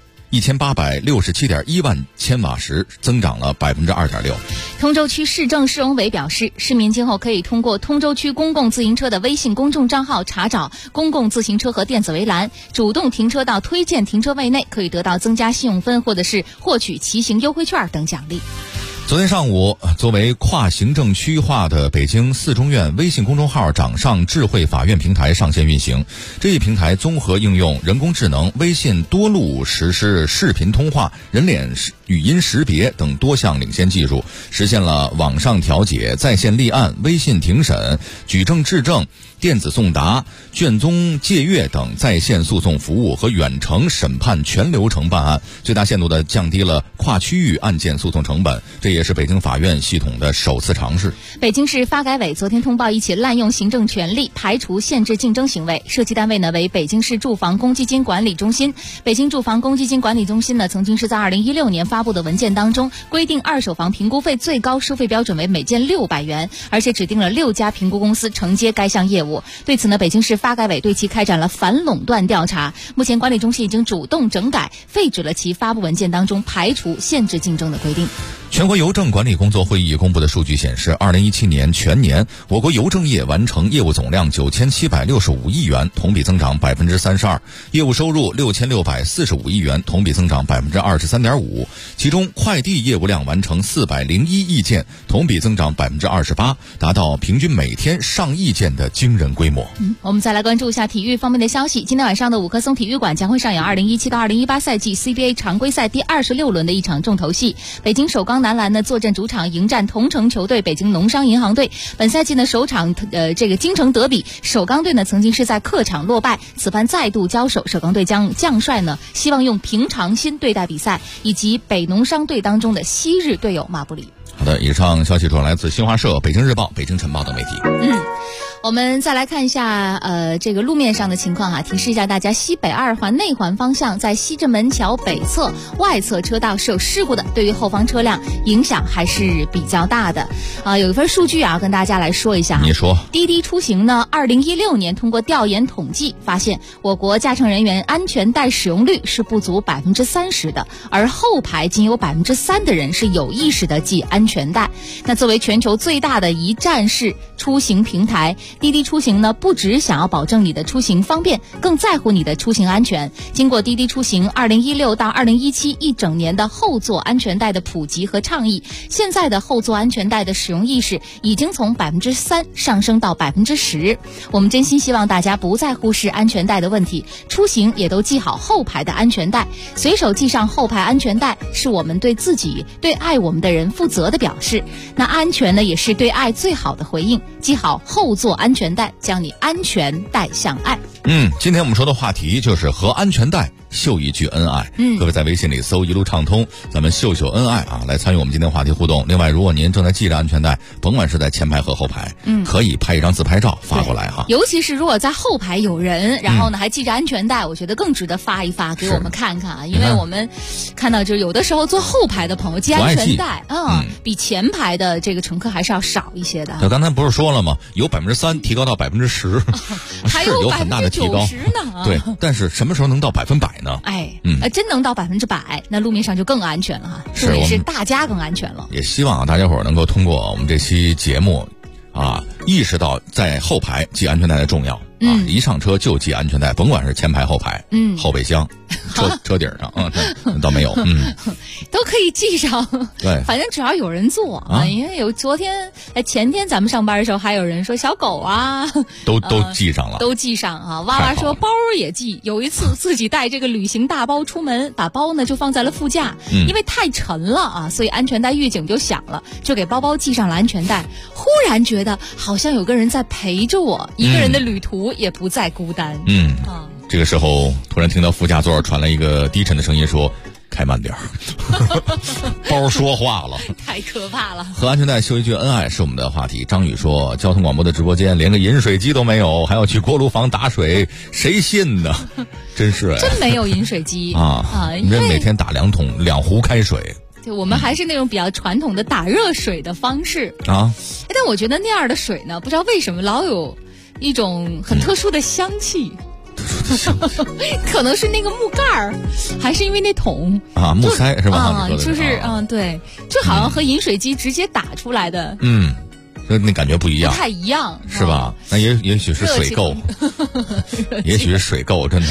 1867.1万千瓦时增长了2.6%。 通州区市政市容委表示，市民今后可以通过通州区公共自行车的微信公众账号查找公共自行车和电子围栏，主动停车到推荐停车位内，可以得到增加信用分或者是获取骑行优惠券等奖励。 昨天上午，作为跨行政区划的北京四中院微信公众号掌上智慧法院平台上线运行。这一平台综合应用人工智能、微信多路实施视频通话、人脸语音识别等多项领先技术，实现了网上调解、在线立案、微信庭审、举证质证、电子送达、卷宗借阅等在线诉讼服务和远程审判全流程办案，最大限度地降低了跨区域案件诉讼成本，这也是北京法院系统的首次尝试。 北京市发改委昨天通报一起滥用行政权力、排除限制竞争行为，涉及单位呢为北京市住房公积金管理中心。北京住房公积金管理中心呢曾经是在2016年发布的文件当中规定，二手房评估费最高收费标准为每件600元，而且指定了6家评估公司承接该项业务。对此呢，北京市发改委对其开展了反垄断调查。目前管理中心已经主动整改，废止了其发布文件当中排除限制竞争的规定。 全国邮政管理工作会议公布的数据显示，2017年全年我国邮政业完成业务总量9765亿元，同比增长32%，业务收入6645亿元，同比增长23.5%。其中快递业务量完成401亿件，同比增长28%，达到平均每天上亿件的惊人规模。 我们再来关注一下体育方面的消息。今天晚上的五棵松体育馆将会上演2017到2018赛季 CBA 常规赛第26轮的一场重头戏。北京首钢男篮呢坐镇主场迎战同城球队北京农商银行队。本赛季呢首场这个京城德比，首钢队呢曾经是在客场落败，此番再度交手，首钢队将将帅呢希望用平常心对待比赛，以及北农商队当中的昔日队友马布里。 好的，以上消息主要来自新华社、北京日报、北京晨报等媒体。 我们再来看一下这个路面上的情况提示一下大家，西北二环内环方向在西直门桥北侧外侧车道是有事故的，对于后方车辆影响还是比较大的。有一份数据跟大家来说一下。 你说。 滴滴出行呢，2016年通过调研统计发现，我国驾乘人员安全带使用率是不足30%的，而后排仅有3%的人是有意识的系安全带。那作为全球最大的一站式出行平台，滴滴出行呢不只想要保证你的出行方便，更在乎你的出行安全。经过滴滴出行2016到2017一整年的后座安全带的普及和倡议，现在的后座安全带的使用意识已经从3%上升到10%。我们真心希望大家不再忽视安全带的问题，出行也都系好后排的安全带，随手系上后排安全带，是我们对自己、对爱我们的人负责的表示。那安全呢，也是对爱最好的回应。系好后座安全带，将你安全带向爱。 今天我们说的话题就是和安全带秀一句恩爱。各位在微信里搜一路畅通，咱们秀秀恩爱来参与我们今天话题互动。另外，如果您正在系着安全带，甭管是在前排和后排，可以拍一张自拍照发过来哈。 尤其是如果在后排有人，然后呢还系着安全带，我觉得更值得发一发给我们看看因为我们看到就有的时候坐后排的朋友系安全带比前排的这个乘客还是要少一些的。 对，刚才不是说了吗？由3%提高到10%， 还有很大的提高呢。 对，但是什么时候能到100%呢？ 真能到100%，那路面上就更安全了重点是大家更安全了。 也希望大家伙能够通过我们这期节目意识到在后排系安全带的重要啊，一上车就系安全带，甭管是前排后排，后备箱、车顶上倒没有， 都可以系上。 对， 反正只要有人坐啊，因为有前天咱们上班的时候，还有人说小狗啊， 都系上了， 都系上啊。娃娃说包也系，有一次自己带这个旅行大包出门，把包呢就放在了副驾，因为太沉了啊，所以安全带预警就响了，就给包包系上了安全带。忽然觉得好像有个人在陪着我，一个人的旅途也不再孤单。 这个时候突然听到副驾座传来一个低沉的声音说：“开慢点儿。”包说话了， 太可怕了。 和安全带秀一句恩爱是我们的话题。张宇说：“交通广播的直播间连个饮水机都没有，还要去锅炉房打水，谁信呢？”真是真没有饮水机啊！ 你这每天打2壶开水。 对，我们还是那种比较传统的打热水的方式啊。 但我觉得那样的水呢，不知道为什么老有一种很特殊的香气。可能是那个木盖儿，还是因为那桶啊木塞是吧？ 就是对，就好像和饮水机直接打出来的， 那感觉不一样， 不太一样， 是吧？那也许是水垢，也许是水垢，真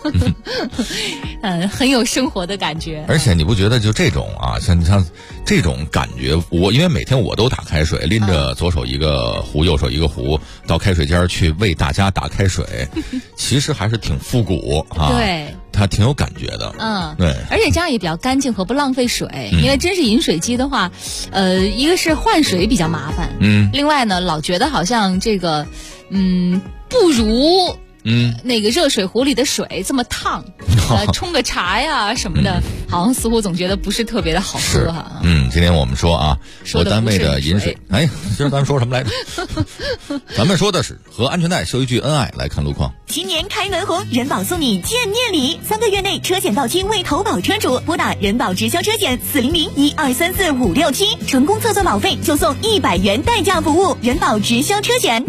的，很有生活的感觉。 而且你不觉得就这种啊，像这种感觉，因为每天我都打开水，拎着左手一个壶，右手一个壶，到开水间去为大家打开水，其实还是挺复古啊。 对。 它挺有感觉的，对， 而且这样也比较干净和不浪费水，因为真是饮水机的话，一个是换水比较麻烦，另外呢，老觉得好像这个，不如那个热水壶里的水这么烫，冲个茶呀什么的，好像似乎总觉得不是特别的好喝哈。 今天我们说啊，我单位的饮水，今儿咱们说什么来着？咱们说的是和安全带秀一句恩爱。来看路况。 新年开门红，人保送你见面礼，3个月内车险到期未投保车主，拨打人保直销车险400-1234-567，成功测算保费就送100元代驾服务。人保直销车险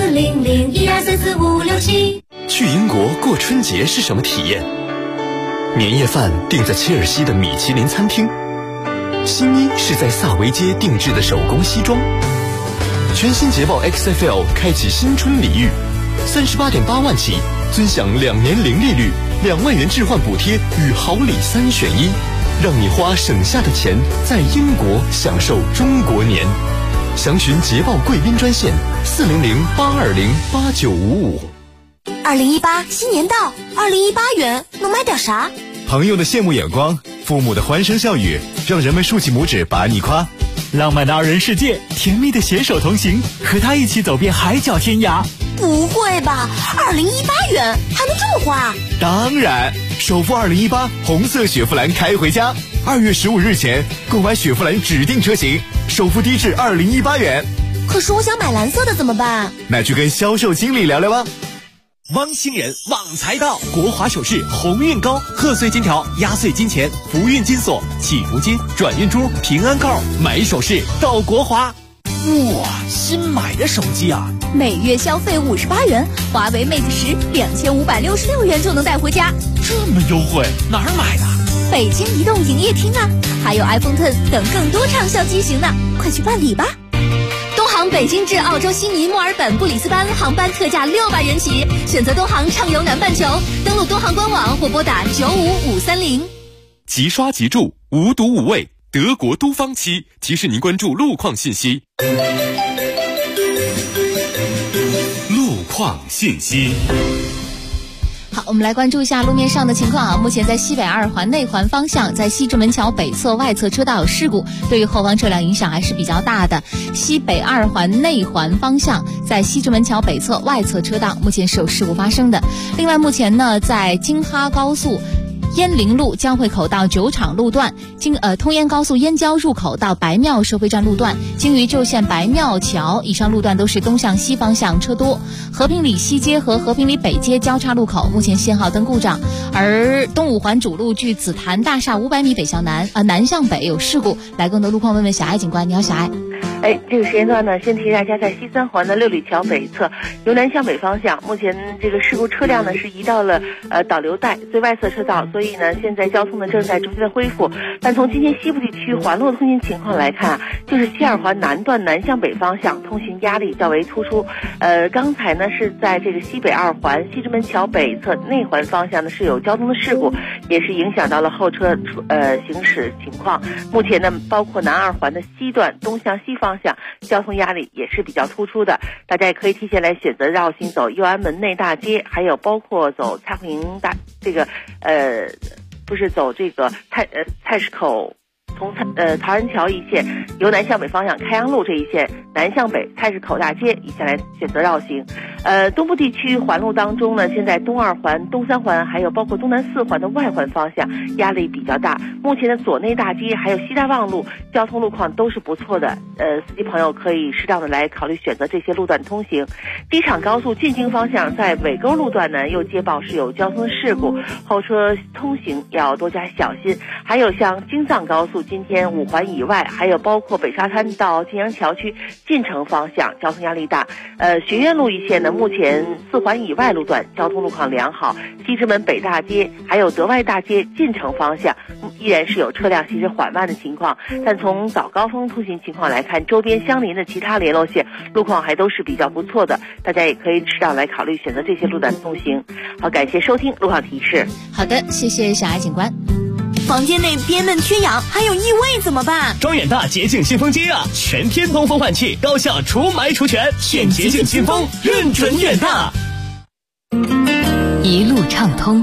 400-1234-567。 去英国过春节是什么体验？年夜饭订在切尔西的米其林餐厅，新衣是在萨维街定制的手工西装。全新捷豹 XFL 开启新春礼遇，38.8万起，尊享2年零利率，2万元置换补贴与好礼3选1，让你花省下的钱在英国享受中国年。详询捷豹贵宾专线400-820-8955。 2018新年到，2018元能买点啥？ 朋友的羡慕眼光，父母的欢声笑语，让人们竖起拇指把你夸。 浪漫的2人世界，甜蜜的携手同行，和他一起走遍海角天涯。 不会吧，2018元还能这么花？ 当然，首付2018红色雪佛兰开回家，2月15日前购买雪佛兰指定车型，首付低至2018元。 可是我想买蓝色的怎么办？ 那去跟销售经理聊聊吧。 汪星人旺财到，国华首饰鸿运高，贺岁金条、压岁金钱、福运金锁、祈福金、转运珠、平安扣，买首饰到国华。哇，新买的手机啊！ 每月消费58元，华为 Mate 10 2566元就能带回家， 这么优惠，哪儿买的？ 北京移动营业厅啊，还有 iPhone 10等更多畅销机型呢，快去办理吧！东航北京至澳洲悉尼、墨尔本、布里斯班航班特价600元起，选择东航畅游南半球，登录东航官网或拨打95530。 即刷即住，无毒无味，德国都方漆提示您关注路况信息。路况信息。 好，我们来关注一下路面上的情况啊。目前在西北2环内环方向，在西直门桥北侧外侧车道有事故，对于后方车辆影响还是比较大的。西北2环内环方向，在西直门桥北侧外侧车道目前是有事故发生的。另外，目前呢，在京哈高速燕陵路交汇口到9厂路段，通燕高速燕郊入口到白庙收费站路段，京渝旧线白庙桥以上路段都是东向西方向车多。和平里西街和和平里北街交叉路口目前信号灯故障，而东5环主路距紫檀大厦500米北向南向北有事故。来更多路况问问小艾警官。你好，小艾。 这个时间段呢，先提示大家在西三环的六里桥北侧由南向北方向，目前这个事故车辆呢是移到了导流带最外侧车道，所以呢现在交通呢正在逐渐的恢复。但从今天西部地区环路通行情况来看，就是西二环南段南向北方向通行压力较为突出。刚才呢是在这个西北二环西直门桥北侧内环方向呢是有交通的事故，也是影响到了后车行驶情况。目前呢包括南二环的西段东向西方向交通压力也是比较突出的，大家也可以提前来选择绕行走右安门内大街，还有包括走蔡慧营大这个不是走这个菜市口。从陶然桥一线由南向北方向开阳路这一线南向北菜市口大街以下来选择绕行。东部地区环路当中呢，现在东二环、东三环还有包括东南四环的外环方向压力比较大。目前的左内大街还有西大望路交通路况都是不错的，司机朋友可以适当的来考虑选择这些路段通行。机场高速进京方向在尾沟路段呢又接报是有交通事故，后车通行要多加小心。还有像京藏高速今天五环以外，还有包括北沙滩到金阳桥区进城方向交通压力大。学院路一线呢，目前四环以外路段交通路况良好，西直门北大街还有德外大街进城方向依然是有车辆行驶缓慢的情况。但从早高峰通行情况来看，周边相邻的其他联络线路况还都是比较不错的，大家也可以适当来考虑选择这些路段通行。好，感谢收听路况提示。 好的，谢谢小艾警官。 房间内憋闷缺氧还有异味怎么办？ 装远大洁净新风机啊，全天通风换气，高效除霾除醛，选洁净新风，认准远大。 一路畅通。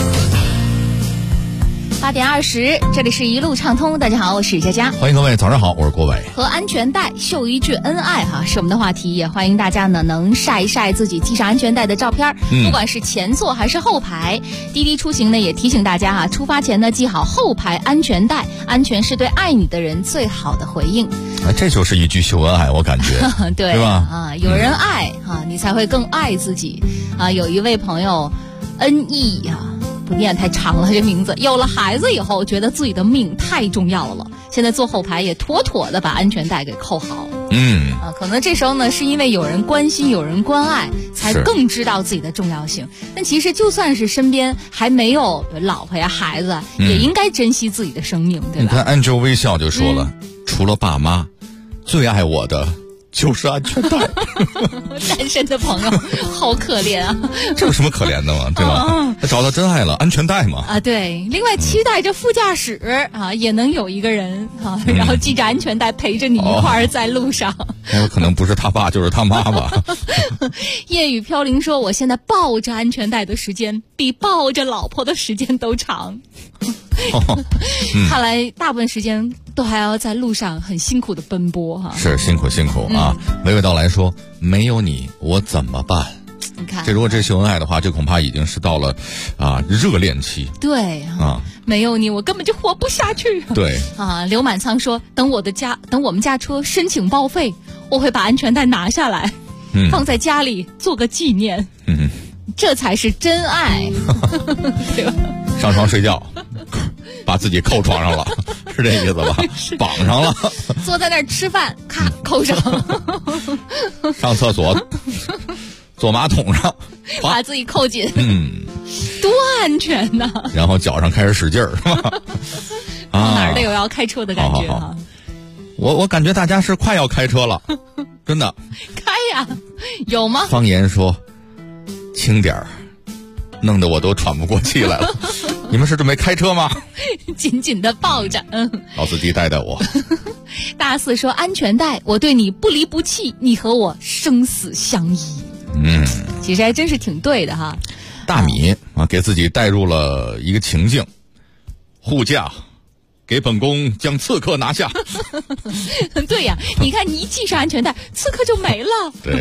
8点20，这里是一路畅通。大家好，我是佳佳， 欢迎各位，早上好，我是郭伟。 和安全带秀一句恩爱哈，是我们的话题，也欢迎大家呢能晒一晒自己系上安全带的照片，不管是前座还是后排。滴滴出行呢也提醒大家哈，出发前呢系好后排安全带，安全是对爱你的人最好的回应。 这就是一句秀恩爱，我感觉对吧？ 啊，有人爱啊，你才会更爱自己啊。有一位朋友恩义啊。不念太长了，这名字。有了孩子以后，觉得自己的命太重要了，现在坐后排也妥妥的把安全带给扣好。可能这时候呢，是因为有人关心，有人关爱，才更知道自己的重要性。但其实就算是身边还没有老婆呀、孩子，也应该珍惜自己的生命，对吧？ 你看Angel微笑就说了，除了爸妈，最爱我的就是安全带。 单身的朋友好可怜啊！ 这有什么可怜的吗？对吧？他找到真爱了，安全带嘛。 啊，对。另外，期待着副驾驶啊，也能有一个人啊，然后系着安全带陪着你一块儿在路上。 那有可能不是他爸就是他妈吧。 夜雨飘零说：“我现在抱着安全带的时间比抱着老婆的时间都长。”看来大部分时间都还要在路上很辛苦的奔波哈。 是辛苦啊！娓娓道来说，没有你我怎么办？ 你看， 如果这秀恩爱的话，这恐怕已经是到了热恋期。 对啊，没有你我根本就活不下去。 对啊，刘满仓说，等我们家车申请报废，我会把安全带拿下来，放在家里做个纪念。这才是真爱，对吧？ 上床睡觉，把自己扣床上了，是这意思吧？绑上了。 坐在那儿吃饭，咔扣上。 上厕所，坐马桶上， 把自己扣紧。多安全呐！ 然后脚上开始使劲儿，是吧？ 哪儿都有要开车的感觉啊！ 我感觉大家是快要开车了，真的。 开呀，有吗？ 方言说。轻点儿，弄得我都喘不过气来了。你们是准备开车吗？ 紧紧的抱着， 老司机带带我。 大四说安全带，我对你不离不弃，你和我生死相依。其实还真是挺对的哈。 大米给自己带入了一个情境，护驾。给本宫将刺客拿下。 对呀，你看你一系上安全带，刺客就没了。 对，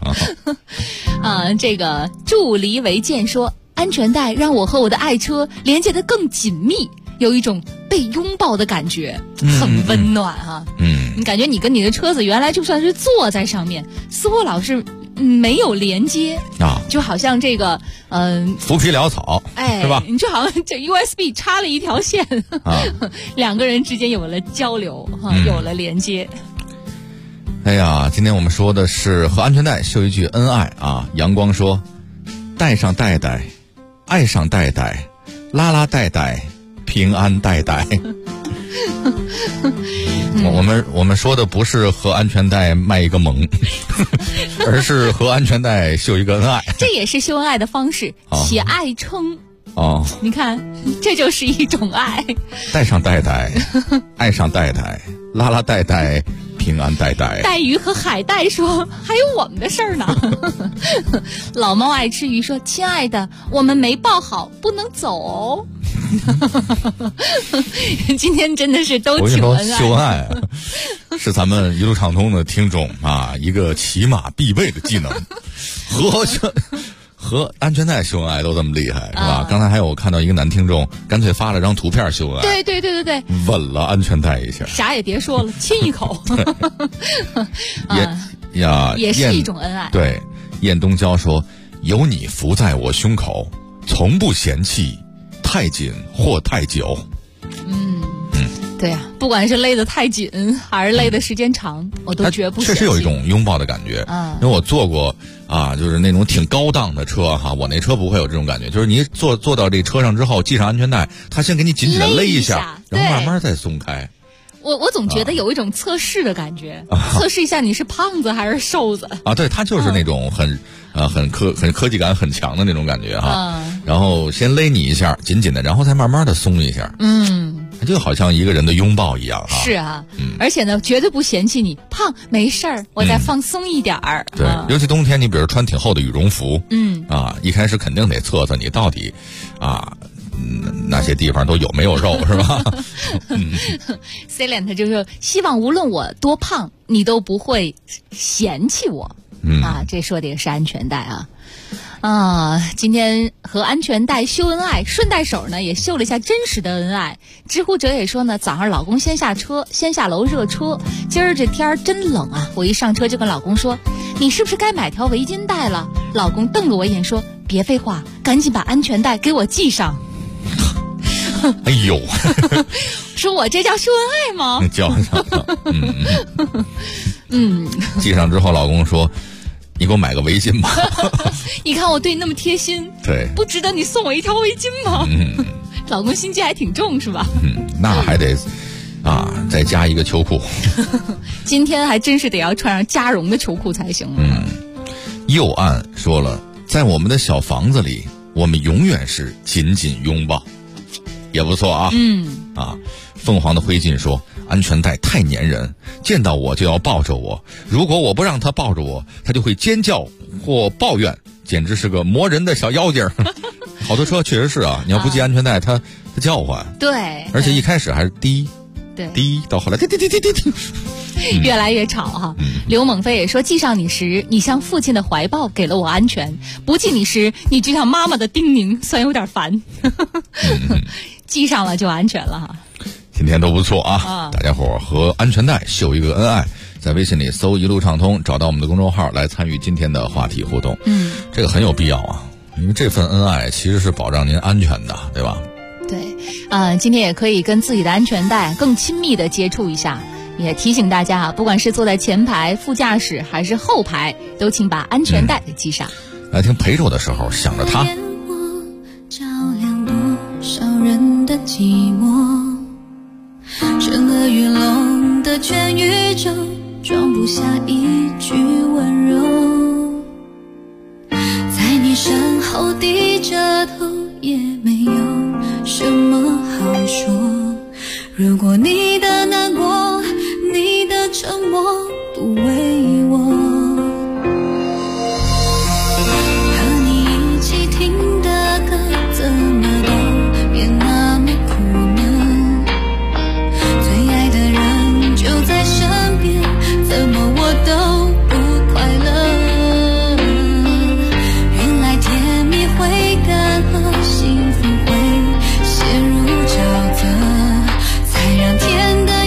这个助离为剑说，安全带让我和我的爱车连接得更紧密，有一种被拥抱的感觉，很温暖哈。你感觉你跟你的车子原来就算是坐在上面，似乎老是没有连接啊，就好像这个浮皮潦草，是吧？ 你就好像这 USB 插了一条线，两个人之间有了交流有了连接。 哎呀，今天我们说的是和安全带秀一句恩爱啊。阳光说，带上带带，爱上带带，拉拉带带，平安带带。我们说的不是和安全带卖一个萌，而是和安全带秀一个恩爱。 这也是秀恩爱的方式，且爱称。 哦， 你看，这就是一种爱。 带上带带，爱上带带，拉拉带带，平安带带。 带鱼和海带说，还有我们的事儿呢。老猫爱吃鱼说，亲爱的，我们没抱好，不能走哦。今天真的是都挺恩爱的。 秀恩爱是咱们一路畅通的听众啊一个起码必备的技能。和安全带秀恩爱都这么厉害是吧？刚才还有我看到一个男听众干脆发了张图片秀恩爱，对， 吻了安全带一下， 啥也别说了，亲一口。也是一种恩爱。 对，燕东娇说，有你伏在我胸口，从不嫌弃太紧或太久。 对啊，不管是勒得太紧还是勒得时间长，我都绝不嫌弃。 确实有一种拥抱的感觉。因为我坐过就是那种挺高档的车哈，我那车不会有这种感觉，就是你坐到这车上之后，系上安全带，他先给你紧紧的勒一下，然后慢慢再松开。 我总觉得有一种测试的感觉，测试一下你是胖子还是瘦子啊？对，他就是那种很科技感很强的那种感觉哈。然后先勒你一下，紧紧的，然后再慢慢的松一下。就好像一个人的拥抱一样哈。 是啊，而且呢，绝对不嫌弃你胖，没事儿，我再放松一点儿。 对，尤其冬天，你比如穿挺厚的羽绒服，一开始肯定得测测你到底那些地方都有没有肉是吧 ？Silent 就是希望无论我多胖，你都不会嫌弃我。这说的也是安全带今天和安全带秀恩爱，顺带手呢也秀了一下真实的恩爱。知乎者也说呢，早上老公先下楼热车，今儿这天儿真冷啊！我一上车就跟老公说，你是不是该买条围巾带了？老公瞪了我一眼说，别废话，赶紧把安全带给我系上。 哎呦， 说我这叫秀恩爱吗？ 叫上了。系上之后，老公说，你给我买个围巾吧。 你看我对你那么贴心， 对， 不值得你送我一条围巾吗？老公心机还挺重是吧？ 那还得再加一个秋裤。 今天还真是得要穿上加绒的秋裤才行。 右岸说了，在我们的小房子里，我们永远是紧紧拥抱，也不错啊。凤凰的灰烬说，安全带太粘人，见到我就要抱着我，如果我不让他抱着我，他就会尖叫或抱怨，简直是个磨人的小妖精。好多车确实是你要不系安全带，它叫唤。 对， 而且一开始还是滴，滴到后来滴， 越来越吵哈。刘猛飞也说，系上你时，你像父亲的怀抱给了我安全；不系你时，你就像妈妈的叮咛，虽然有点烦。系上了就安全了哈。 今天都不错大家伙和安全带秀一个恩爱，在微信里搜一路畅通，找到我们的公众号来参与今天的话题互动。这个很有必要因为这份恩爱其实是保障您安全的，对吧？ 对，今天也可以跟自己的安全带更亲密的接触一下。也提醒大家不管是坐在前排、副驾驶还是后排，都请把安全带给系上。 来听陪着我的时候想着他。 照亮多少人的寂寞，震耳欲聋的全宇宙，装不下一句温柔。在你身后低着头，也没有什么好说。如果你的难过，你的沉默不为我，和你一起听的歌怎么都变那么苦呢？最爱的人就在身边，怎么我都不快乐？原来甜蜜会干涸，幸福会陷入沼泽，才让甜的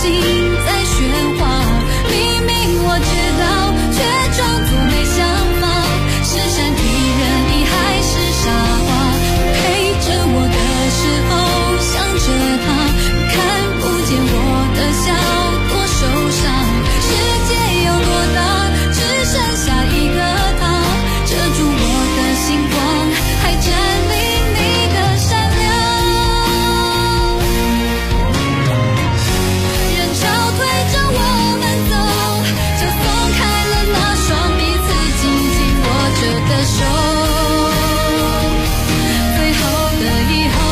心在喧哗，明明我知道，却装作没想法，是善体人意还是傻瓜？陪着我的时候想着他，看不见我的笑多受伤，世界有多大，只剩下一个他，遮住我的星光，还占领你的善良。人潮推着我们走，就松开了那双彼此紧紧握着的手，最后的以后，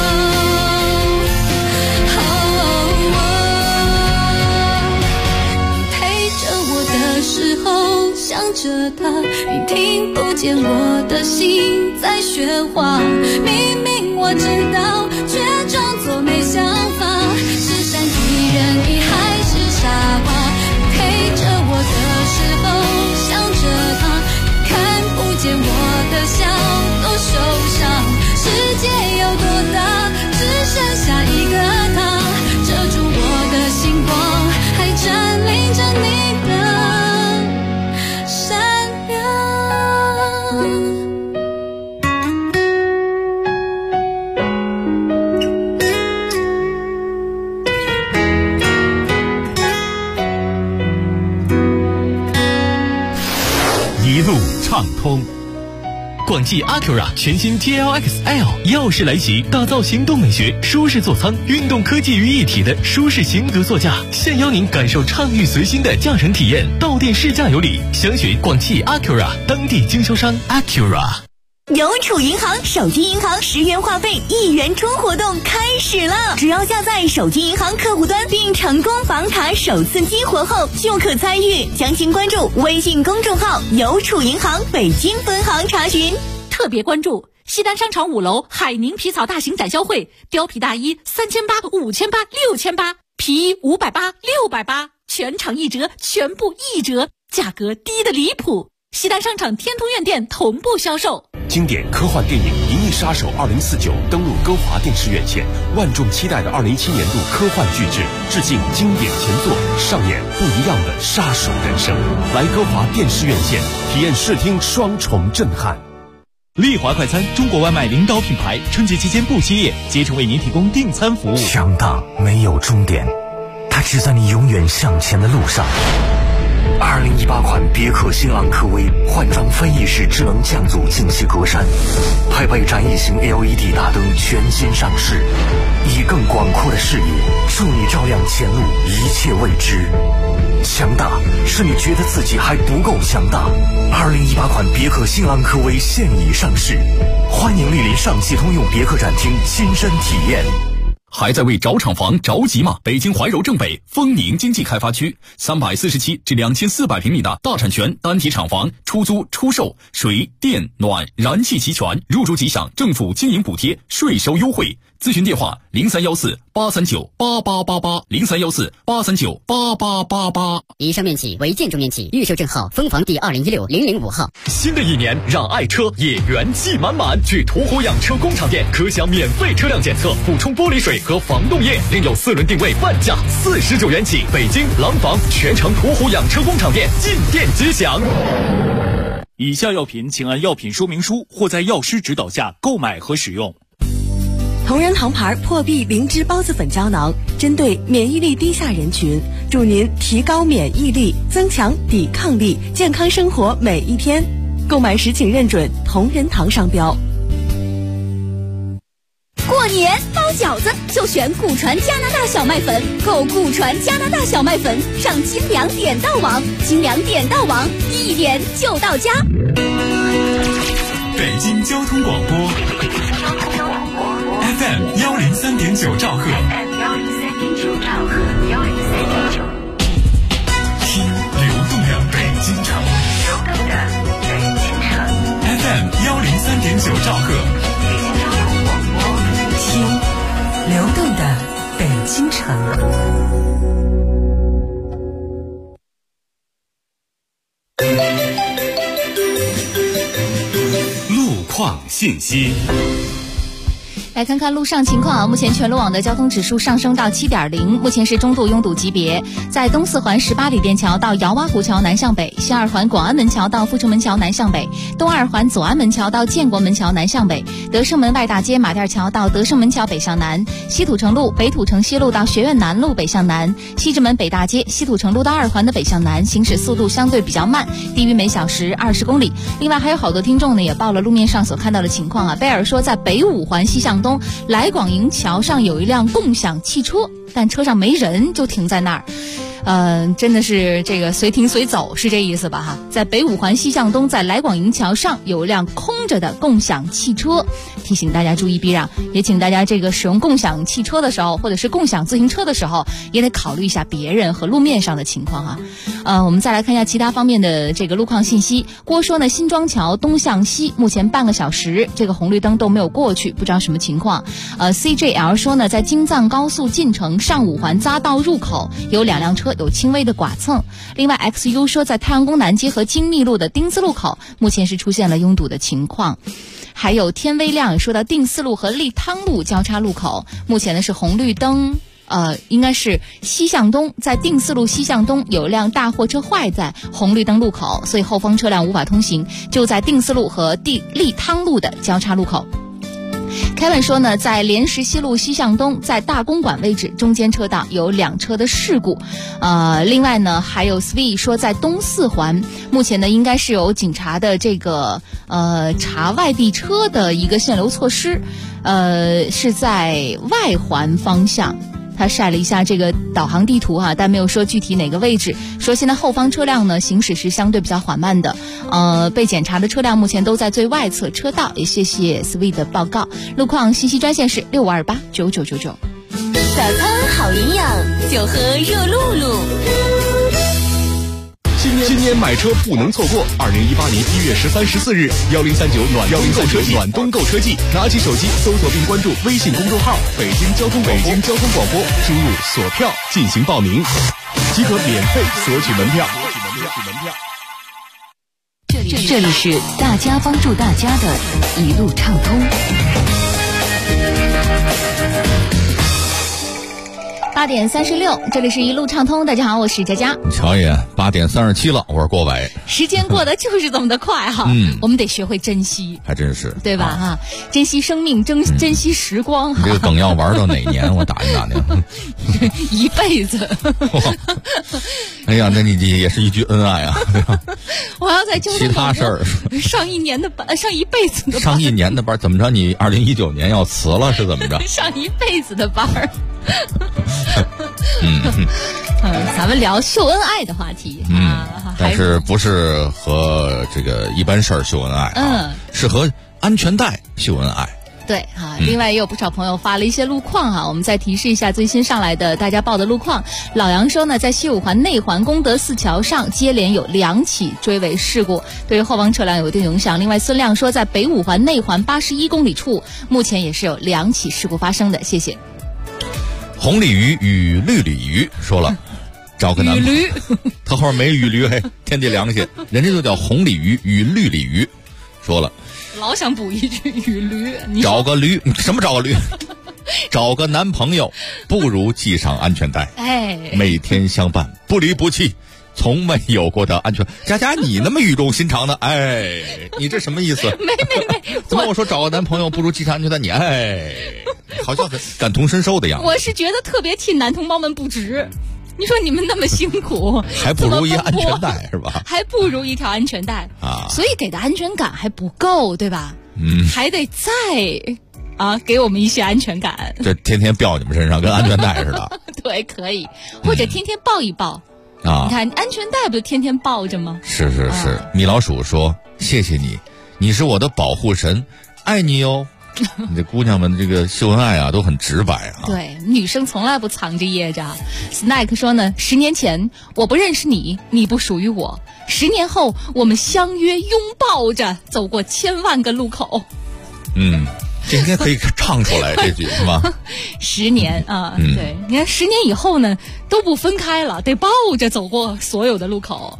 你陪着我的时候想着他，你听不见我的心在喧哗，明明我知道，却装作没想法，是善体人意还是傻瓜？你陪着我的时候想着他，看不见我的笑多受伤，世界有多大，只剩下一个他，遮住我的星光，还占领着你的善良。 一路畅通。广汽 Acura 全新 TLX-L 耀世来袭，打造行动美学、舒适座舱、运动科技于一体的舒适型格座驾，现邀您感受畅域随心的驾乘体验。到店试驾有礼，详询广汽 Acura 当地经销商 Acura。 邮储银行手机银行10元话费1元充活动开始了，只要下载手机银行客户端并成功绑卡首次激活后就可参与，详情关注微信公众号邮储银行北京分行查询。 特别关注西单商场5楼海宁皮草大型展销会，貂皮大衣3800、5800、6800，皮衣580、680，全场1折，全部1折，价格低得离谱。西单商场天通苑店同步销售。 经典科幻电影《银翼杀手2049》登陆歌华电视院线，万众期待的2017年度科幻巨制，致敬经典前作，上演不一样的杀手人生。来歌华电视院线体验视听双重震撼。 丽华快餐，中国外卖领导品牌，春节期间不歇业，竭诚为您提供订餐服务。 强大没有终点，它只在你永远向前的路上。2018款别克新朗科威换装飞翼式智能降阻进气格栅，配备展翼型 LED 大灯全新上市，以更广阔的视野助你照亮前路一切未知。强大是你觉得自己还不够强大。2018款别克新朗科威现已上市，欢迎莅临上汽通用别克展厅亲身体验。 还在为找厂房着急吗？北京怀柔正北丰宁经济开发区347至2400平米的大产权单体厂房，出租出售，水电暖燃气齐全，入住即享政府经营补贴，税收优惠。咨询电话0314-839-8888，0314-839-8888。 以上面积为建筑面积，预售证号分房第2016005号。 新的一年，让爱车也元气满满。去途虎养车工厂店，可享免费车辆检测，补充玻璃水和防冻液，另有4轮定位半价，49元起。北京廊坊全城途虎养车工厂店进店即享。以下药品请按药品说明书或在药师指导下购买和使用。 同仁堂牌破壁灵芝孢子粉胶囊，针对免疫力低下人群，助您提高免疫力，增强抵抗力，健康生活每一天。购买时请认准同仁堂商标。 过年包饺子就选古传加拿大小麦粉，购古传加拿大小麦粉上精粮点到网，精粮点到网，一点就到家。 北京交通广播 FM 103.9兆赫，听流动的北京城，FM 103.9兆赫， 听流动的北京城。 路况信息。 来看看路上情况啊，目前全路网的交通指数上升到7.0，目前是中度拥堵级别。在东四环18里店桥到姚洼湖桥南向北，西二环广安门桥到阜成门桥南向北，东二环左安门桥到建国门桥南向北，德胜门外大街马甸桥到德胜门桥北向南，西土城路北土城西路到学院南路北向南，西直门北大街西土城路到2环的北向南，行驶速度相对比较慢，低于每小时20公里。另外还有好多听众呢也报了路面上所看到的情况啊。贝尔说，在北五环西向东来广营桥上有一辆共享汽车，但车上没人，就停在那儿。真的是这个随停随走，是这意思吧哈？在北五环西向东，在来广营桥上有一辆空着的共享汽车，提醒大家注意避让，也请大家这个使用共享汽车的时候，或者是共享自行车的时候，也得考虑一下别人和路面上的情况啊。我们再来看一下其他方面的这个路况信息。郭说呢，新庄桥东向西目前半个小时这个红绿灯都没有过去，不知道什么情况。CJL 说呢，在京藏高速进城上五环匝道入口有2辆车有轻微的剐蹭。另外 XU 说，在太阳宫南街和京密路的丁字路口目前是出现了拥堵的情况。还有天微亮说到定四路和利汤路交叉路口目前呢是红绿灯，应该是西向东，在定四路西向东有辆大货车坏在红绿灯路口，所以后方车辆无法通行，就在定四路和利汤路的交叉路口。Kevin 说呢，在莲石西路西向东，在大公馆位置中间车道有2车的事故。另外呢，还有 Svi 说，在东四环目前呢应该是有警察的这个查外地车的一个限流措施，是在外环方向。他晒了一下这个导航地图但没有说具体哪个位置，说现在后方车辆呢行驶是相对比较缓慢的，被检查的车辆目前都在最外侧车道。也谢谢 Sweet 的报告。路况信息专线是65289999。 早餐好营养，就喝热露露。 今年买车不能错过！2018年1月13、14日，1039暖冬购车季，拿起手机搜索并关注微信公众号“北京交通广播”，输入锁票进行报名，即可免费索取门票。 这里是大家帮助大家的一路畅通。 8点36，这里是一路畅通。大家好，我是佳佳。 瞧一眼，8点37了，我是郭伟。 时间过得就是这么的快哈，我们得学会珍惜， 还真是， 对吧哈？珍惜生命，珍惜时光。 你这个梗要玩到哪年？我打听打听。 一辈子。 哎呀，那你也是一句恩爱啊！ 我要在其他事儿上一年的班，上一辈子的班。 上一年的班怎么着？你2019年要辞了是怎么着？ 上一辈子的班儿。咱们聊秀恩爱的话题但是不是和这个一般事儿秀恩爱是和安全带秀恩爱。 对另外也有不少朋友发了一些路况我们再提示一下最新上来的大家报的路况。老杨说呢，在西五环内环功德寺桥上接连有2起追尾事故，对于后方车辆有一定影响。另外孙亮说，在北五环内环81公里处目前也是有2起事故发生的。谢谢。 红鲤鱼与绿鲤鱼说了，找个男朋友，他后面没鱼驴，嘿，天地良心，人家就叫红鲤鱼与绿鲤鱼，说了， 老想补一句与驴， 找个驴，什么找个驴？找个男朋友不如系上安全带，每天相伴，不离不弃，从未有过的安全。佳佳，你那么语重心长的，你这什么意思？ 没， 怎么我说找个男朋友不如系上安全带？你好像很感同身受的样子。 我是觉得特别替男同胞们不值。你说你们那么辛苦， 还不如一安全带是吧？ 还不如一条安全带所以给的安全感还不够，对吧？还得再给我们一些安全感。 这天天吊你们身上，跟安全带似的。 对，可以，或者天天抱一抱你看安全带不就天天抱着吗？ 是。米老鼠说：“谢谢你，你是我的保护神，爱你哟。”你这姑娘们这个秀恩爱都很直白对，女生从来不藏着掖着。Snack 说呢，10年前我不认识你，你不属于我，10年后我们相约拥抱着走过千万个路口。 这应该可以唱出来这句是吧 ？10年对，你看10年以后呢都不分开了，得抱着走过所有的路口。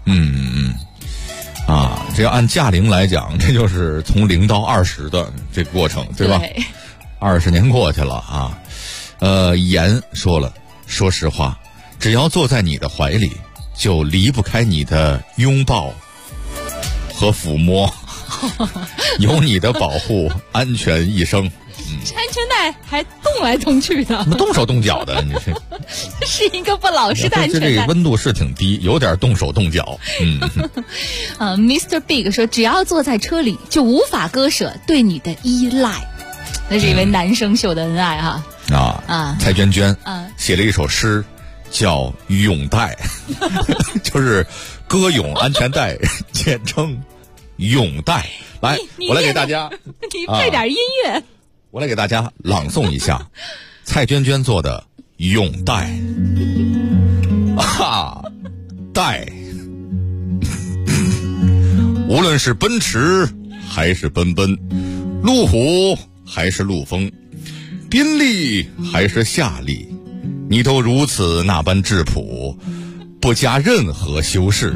这要按驾龄来讲，这就是从0到20的这个过程，对吧？ 20年过去了啊。言说了，说实话，只要坐在你的怀里，就离不开你的拥抱和抚摸，有你的保护，安全一生。 这安全带还动来动去的， 动手动脚的，你是一个不老实的安全带。 这个温度是挺低，有点动手动脚。 Mr. Big 说，只要坐在车里，就无法割舍对你的依赖。那是一位男生秀的恩爱哈。 蔡娟娟写了一首诗，叫《泳带》，就是歌咏安全带，简称泳带。来，我来给大家， 你配点音乐。 我来给大家朗诵一下蔡娟娟做的《泳带》。带，无论是奔驰还是奔奔，路虎还是陆风，宾利还是夏利，你都如此那般质朴，不加任何修饰。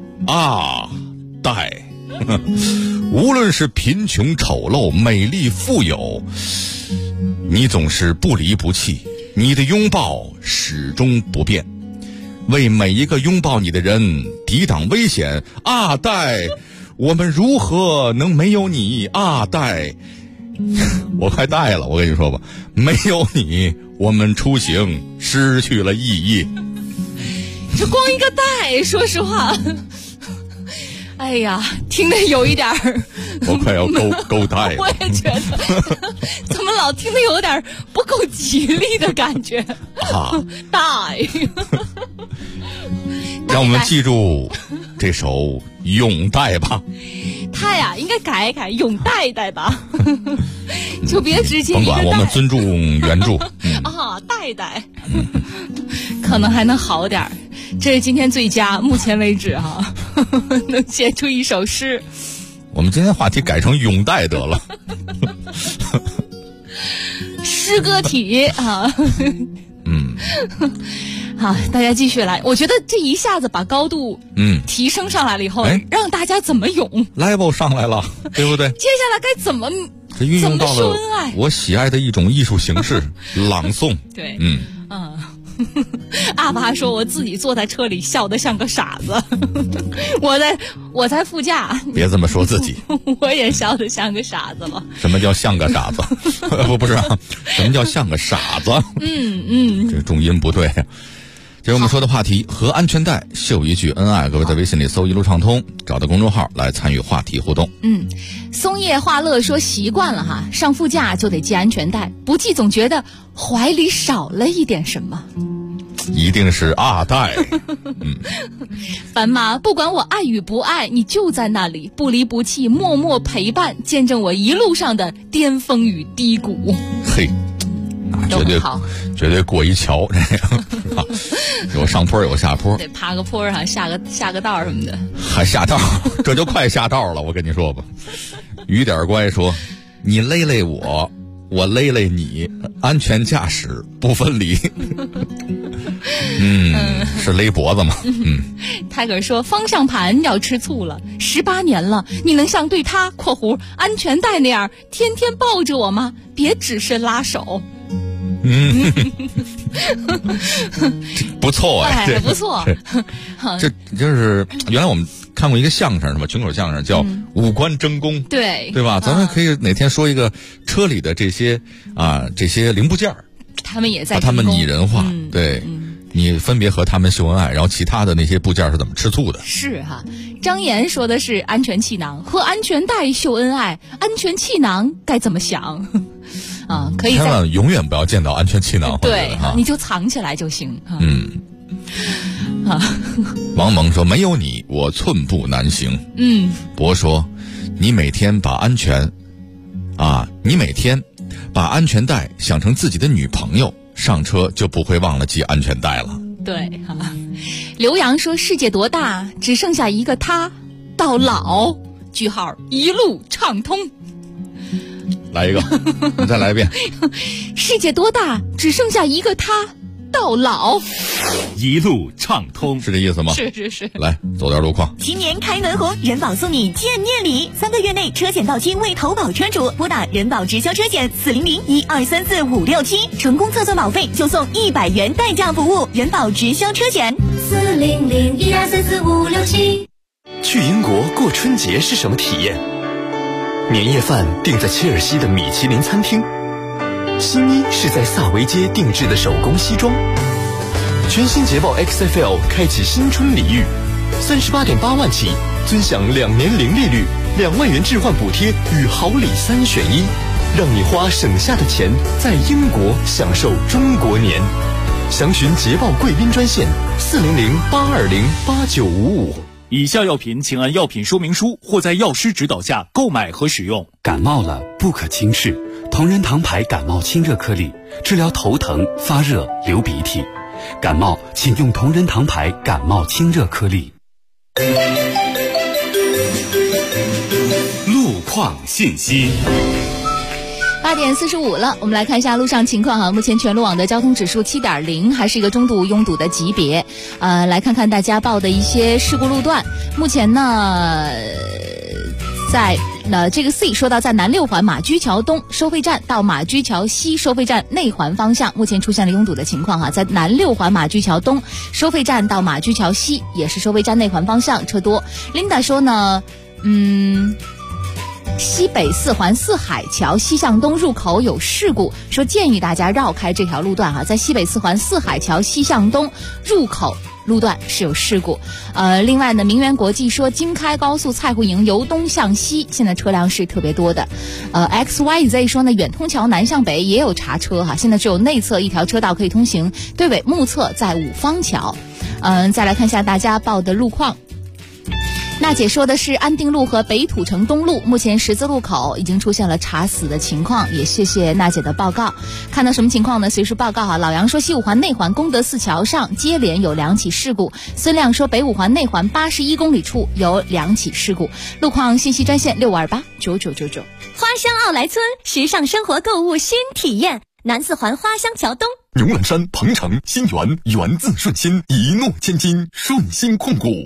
带，无论是贫穷丑陋，美丽富有，你总是不离不弃，你的拥抱始终不变，为每一个拥抱你的人抵挡危险。带，我们如何能没有你？带，我快带了，我跟你说吧，没有你，我们出行失去了意义。 这光一个带，说实话，哎呀，听得有一点儿， 我快要勾带了。 我也觉得，怎么老听得有点不够吉利的感觉？带， 让我们记住这首《泳带》吧。 他呀，应该改一改，泳带带吧，就别直接。 甭管，我们尊重原著。 带，可能还能好点儿。这是今天最佳，目前为止能写出一首诗。 我们今天话题改成泳带得了。 诗歌体好，大家继续来。我觉得这一下子把高度提升上来了以后，让大家怎么泳 level 上来了，对不对？ 接下来该怎么这运用到了我喜爱的一种艺术形式朗诵。 对，阿爸说我自己坐在车里笑得像个傻子，我在副驾。 别这么说自己， 我也笑得像个傻子了。 什么叫像个傻子？不是什么叫像个傻子？这个重音不对。这是我们说的话题，和安全带秀一句恩爱。各位在微信里搜一路畅通，找到公众号来参与话题互动。 松叶化乐说习惯了哈，上副驾就得系安全带，不系总觉得怀里少了一点什么。 一定是带。 凡妈，不管我爱与不爱，你就在那里不离不弃，默默陪伴，见证我一路上的巅峰与低谷。 嘿，绝对过一桥，有上坡有下坡， 得爬个坡上下个道什么的， 还下道，这就快下道了。我跟你说吧，雨点乖说，你勒勒我，我勒勒你，安全驾驶不分离。是勒脖子吗？ 泰戈说方向盘要吃醋了，18年了，你能像对他（括弧安全带）那样天天抱着我吗？别只是拉手。 不错不错。 这就是原来我们看过一个相声，什么群口相声叫五官争功，对吧？咱们可以哪天说一个车里的这些零部件， 他们也在把他们拟人化，对。你分别和他们秀恩爱，然后其他的那些部件是怎么吃醋的？是哈， 张岩说的是安全气囊和安全带秀恩爱，安全气囊该怎么想？可以千万永远不要见到安全气囊， 对，你就藏起来就行。 王蒙说没有你我寸步难行。博说你每天把安全带想成自己的女朋友，上车就不会忘了系安全带了。 对，刘洋说世界多大，只剩下一个他，到老句号一路畅通。 来一个，你再来一遍。 世界多大，只剩下一个他， 到老， 一路畅通， 是这意思吗？ 是。 来，走点路况。 新年开门红，人保送你见面礼，3个月内车险到期未投保车主，拨打人保直销车险400-1234-567，成功测算保费就送100元代驾服务。人保直销车险 400-1234-567。 去英国过春节是什么体验？年夜饭订在切尔西的米其林餐厅，新衣是在萨维街定制的手工西装。全新捷豹 XFL 开启新春礼遇，38.8万起，尊享2年0利率，2万元置换补贴与好礼3选1，让你花省下的钱在英国享受中国年。详询捷豹贵宾专线400-820-8955。 以下药品请按药品说明书或在药师指导下购买和使用。 感冒了不可轻视，同仁堂牌感冒清热颗粒，治疗头疼、发热、流鼻涕。感冒请用同仁堂牌感冒清热颗粒。 路况信息。 8点45了，我们来看一下路上情况哈。目前全路网的交通指数7.0，还是一个中度拥堵的级别。来看看大家报的一些事故路段。目前呢，在这个 C 说到，在南6环马驹桥东收费站到马驹桥西收费站内环方向，目前出现了拥堵的情况哈。在南6环马驹桥东收费站到马驹桥西，也是收费站内环方向车多。Linda 说呢，西北4环四海桥西向东入口有事故，说建议大家绕开这条路段哈。在西北4环四海桥西向东入口路段是有事故。另外呢，明源国际说京开高速蔡湖营由东向西现在车辆是特别多的。XYZ 说呢，远通桥南向北也有查车哈，现在只有内侧一条车道可以通行，对尾目测在五方桥。再来看一下大家报的路况。娜姐说的是安定路和北土城东路，目前十字路口已经出现了查死的情况，也谢谢娜姐的报告。看到什么情况呢？随时报告哈。老杨说西5环内环功德寺桥上接连有2起事故。孙亮说北5环内环81公里处有2起事故。路况信息专线65289999。 花乡奥莱村，时尚生活购物新体验。南4环花乡桥东， 牛栏山、鹏城、新源，源自顺心，一诺千金，顺心控股。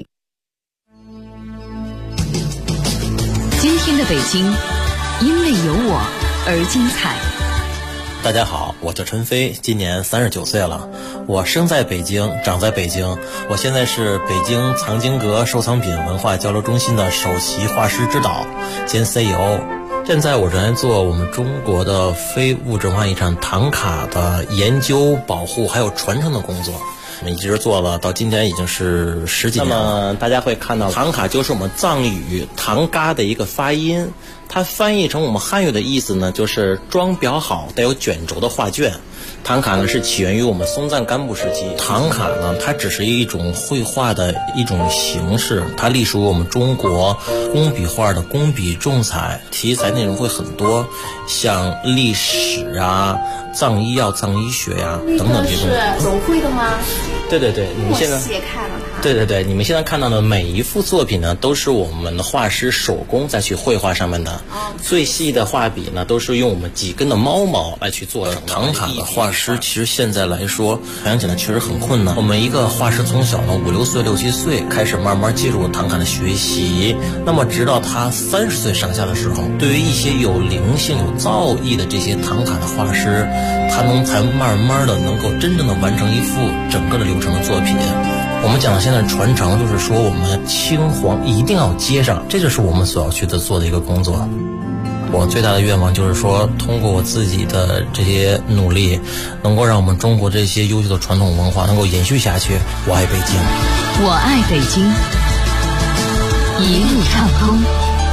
今天的北京，因为有我而精彩。 大家好，我叫陈飞，今年39岁了。我生在北京，长在北京。我现在是北京藏经阁收藏品文化交流中心的首席画师指导兼 CEO。现在我正在做我们中国的非物质文化遗产唐卡的研究、保护还有传承的工作。我们一直做了，到今天已经是10几年了。那么大家会看到，唐卡就是我们藏语唐嘎的一个发音，它翻译成我们汉语的意思呢，就是装裱好带有卷轴的画卷。唐卡呢是起源于我们松赞干布时期。唐卡呢，它只是一种绘画的一种形式，它隶属于我们中国工笔画的工笔重彩，题材内容会很多，像历史啊、藏医药、藏医学呀、等等这种。 是手绘的吗？ 对对对，你们现在我也看了它。 对对对，你们现在看到的每一幅作品呢，都是我们的画师手工再去绘画上面的。最细的画笔呢，都是用我们几根的猫毛来去做成。唐卡的画师其实现在来说，培养起来确实很困难。我们一个画师从小呢5、6岁、6、7岁开始慢慢接触唐卡的学习，那么直到他30岁上下的时候，对于一些有灵性、有造诣的这些唐卡的画师，他们才慢慢的能够真正的完成一幅整个的流程的作品。我们讲的现在传承，就是说我们青黄一定要接上，这就是我们所要去做的一个工作。我最大的愿望就是说，通过我自己的这些努力，能够让我们中国这些优秀的传统文化能够延续下去。我爱北京， 我爱北京，一路畅通。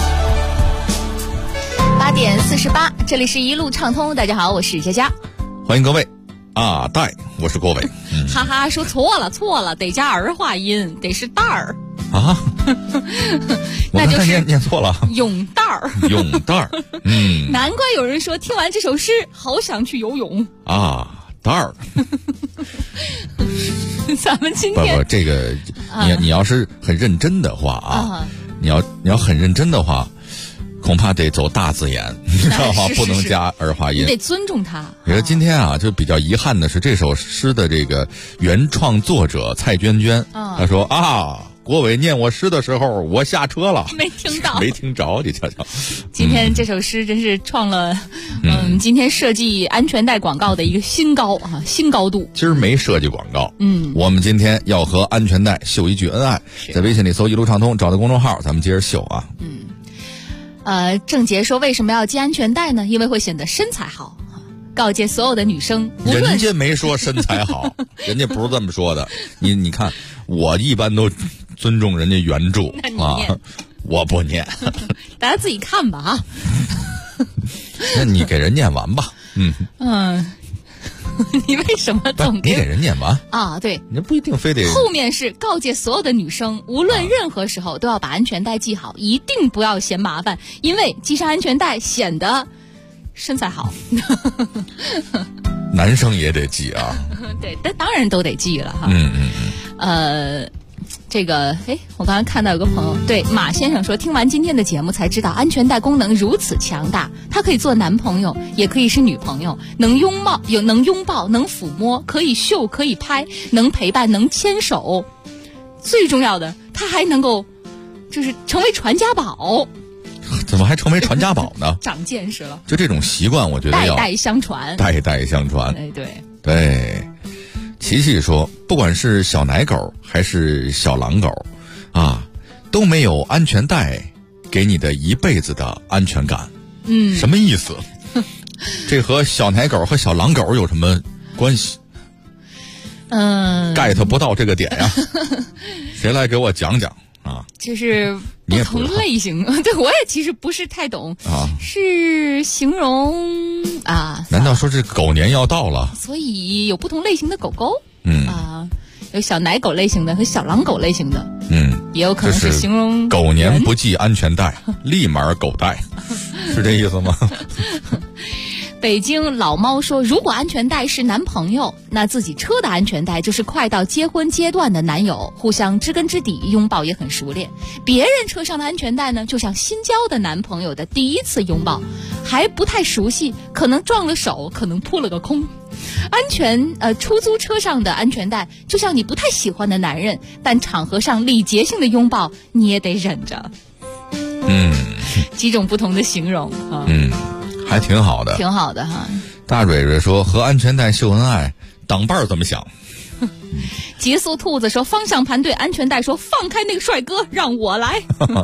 8点48，这里是一路畅通。大家好，我是佳佳， 欢迎各位。阿呆，我是郭伟。 哈哈，说错了，得加儿化音，得是蛋儿啊。 那就是念错了， 泳蛋儿， 泳蛋儿。 难怪有人说听完这首诗，好想去游泳啊，蛋儿。 咱们今天不，这个你要是很认真的话啊，你要很认真的话。 恐怕得走大字眼，你知道吗？不能加儿化音， 你得尊重他。 你说今天啊，就比较遗憾的是，这首诗的这个原创作者蔡娟娟，她说啊，国伟念我诗的时候，我下车了， 没听到， 没听着，你瞧瞧。 今天这首诗真是创了，今天设计安全带广告的一个新高度。 今儿没设计广告，我们今天要和安全带秀一句恩爱，在微信里搜一路畅通，找到公众号，咱们接着秀啊。 郑杰说为什么要系安全带呢？因为会显得身材好。告诫所有的女生， 人家没说身材好，人家不是这么说的。你看，我一般都尊重人家原著啊，我不念， 大家自己看吧啊。 那你给人念完吧， 你为什么总给人念完啊？对， 你不一定非得。 后面是告诫所有的女生，无论任何时候都要把安全带系好，一定不要嫌麻烦，因为系上安全带显得身材好。 男生也得系啊。 对，但当然都得系了哈。这个我刚才看到有个朋友，对马先生说，听完今天的节目才知道安全带功能如此强大，它可以做男朋友，也可以是女朋友，能拥抱，能抚摸，可以嗅，可以拍，能陪伴，能牵手，最重要的，它还能够就是成为传家宝。 怎么还成为传家宝呢？ 长见识了。 就这种习惯，我觉得要代代相传。 代代相传。对。琪琪说，不管是小奶狗还是小狼狗，啊，都没有安全带给你的一辈子的安全感。什么意思？这和小奶狗和小狼狗有什么关系？get 不到这个点呀。谁来给我讲讲啊？ 就是不同类型，对，我也其实不是太懂啊，是形容啊？ 难道说这狗年要到了？ 所以有不同类型的狗狗，有小奶狗类型的和小狼狗类型的，也有可能是形容狗年不系安全带，立马狗带，是这意思吗？ 北京老猫说，如果安全带是男朋友，那自己车的安全带就是快到结婚阶段的男友，互相知根知底，拥抱也很熟练。别人车上的安全带呢，就像新交的男朋友的第一次拥抱，还不太熟悉，可能撞了手，可能扑了个空。出租车上的安全带就像你不太喜欢的男人，但场合上礼节性的拥抱你也得忍着。几种不同的形容啊。 还挺好的， 挺好的哈。 大蕊蕊说，和安全带秀恩爱，党伴怎么想？ 极速兔子说，方向盘对安全带说，放开那个帅哥，让我来。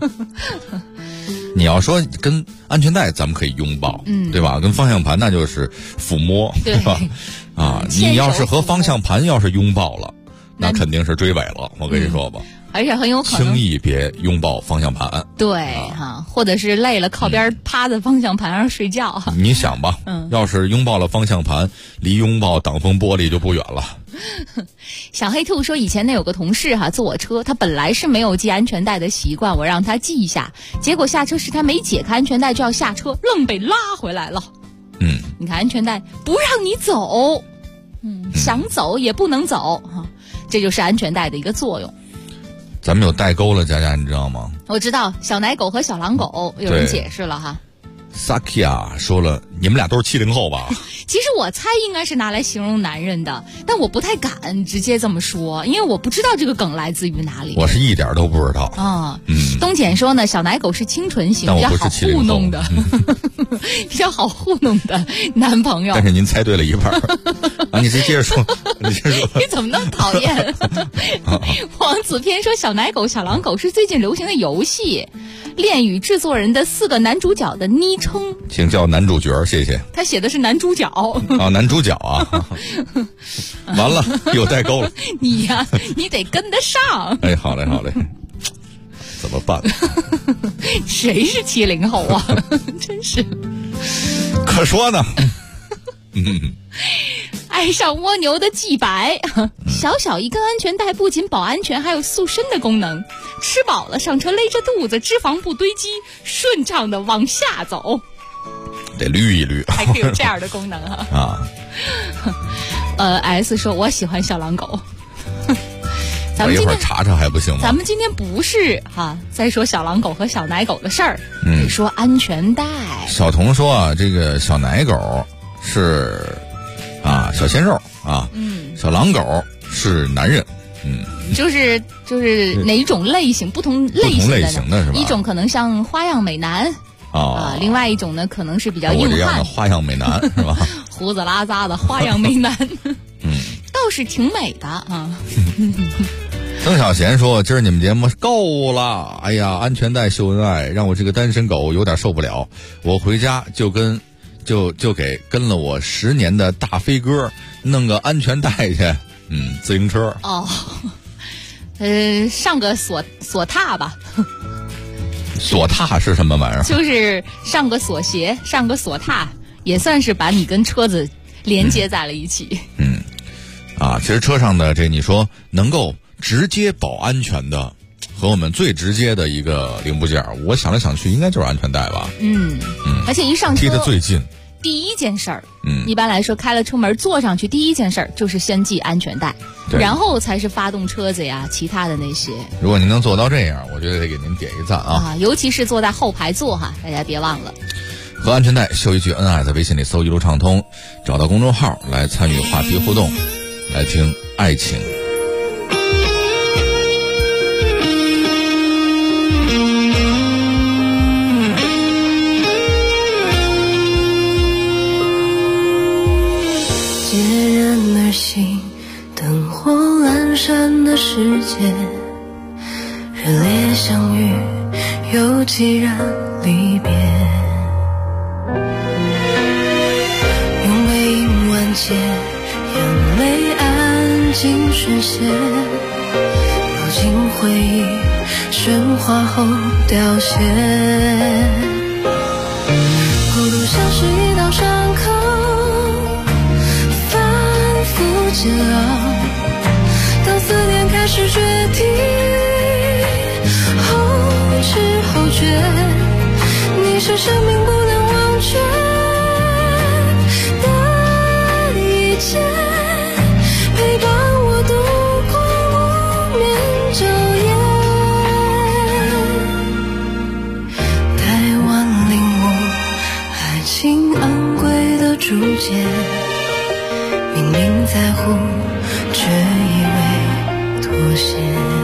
你要说跟安全带咱们可以拥抱，对吧？跟方向盘那就是抚摸，对吧？你要是和方向盘要是拥抱了，那肯定是追尾了，我跟你说吧。 而且很有可能轻易别拥抱方向盘， 对或者是累了靠边趴在方向盘上睡觉。 你想吧，要是拥抱了方向盘，离拥抱挡风玻璃就不远了。 小黑兔说，以前那有个同事坐我车，他本来是没有系安全带的习惯，我让他系一下，结果下车时他没解开安全带就要下车，愣被拉回来了。你看安全带不让你走，想走也不能走这就是安全带的一个作用。 咱们有代沟了，佳佳，你知道吗？ 我知道，小奶狗和小狼狗有人解释了哈。 Sakia 说了，你们俩都是70后吧？ 其实我猜应该是拿来形容男人的，但我不太敢直接这么说，因为我不知道这个梗来自于哪里。 我是一点都不知道啊。东简说呢，小奶狗是清纯型，比较好糊弄的，比较好糊弄的男朋友。 但是您猜对了一半啊！你接着说，你怎么那么讨厌？王子偏说，小奶狗、小狼狗是最近流行的游戏，恋与制作人的4个男主角的昵称， 请叫男主角，谢谢。 他写的是男主角啊，男主角啊，完了有代沟了。 你呀，你得跟得上。 哎，好嘞，好嘞，怎么办？ 谁是70后啊？真是。 可说呢。 爱上蜗牛的季白，小小一根安全带不仅保安全，还有塑身的功能。吃饱了上车勒着肚子，脂肪不堆积，顺畅的往下走。 得捋一捋， 还可以有这样的功能啊！S 说，我喜欢小狼狗。 咱们我一会儿查查还不行吗？ 咱们今天不是再说小狼狗和小奶狗的事儿，得说安全带。 小童说啊，这个小奶狗是小鲜肉啊，小狼狗是男人， 就是哪一种类型，不同类型的是吧？一种可能像花样美男另外一种呢可能是比较硬汉。我这样的花样美男是吧？ 胡子拉碴的花样美男，倒是挺美的啊。 曾小贤说：“今儿你们节目够了，哎呀，安全带秀恩爱，让我这个单身狗有点受不了。我回家就给跟了我10年的大飞哥弄个安全带去，自行车。 上个锁踏吧。 锁踏是什么玩意儿？ 就是上个锁鞋，上个锁踏，也算是把你跟车子连接在了一起。 其实车上的这你说能够直接保安全的，和我们最直接的一个零部件，我想来想去应该就是安全带吧。 而且一上车贴得最近， 第一件事儿，一般来说开了车门坐上去，第一件事儿就是先系安全带，然后才是发动车子呀，其他的那些。 如果您能做到这样，我觉得得给您点一赞啊！ 尤其是坐在后排座大家别忘了。 和安全带秀一句恩爱，在微信里搜一路畅通，找到公众号来参与话题互动，来听爱情。 孑然而行，灯火阑珊的世界，热烈相遇又凄然离别，用背影万劫，眼泪安静宣泄，流进回忆喧哗后凋谢，孤独像是一道伤口，煎熬，当思念开始决堤，后知后觉，你是生命不能忘却的一切，陪伴我度过无眠昼夜，太晚领悟爱情昂贵的注解，明明在乎，却以为妥协。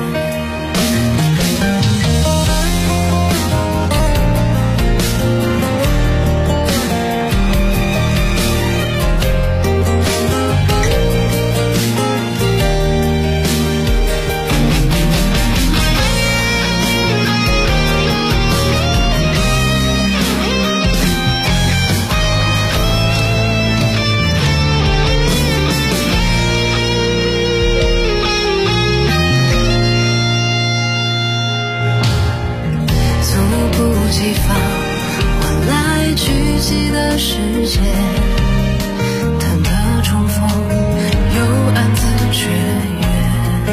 世界忐忑重逢，又暗自雀跃，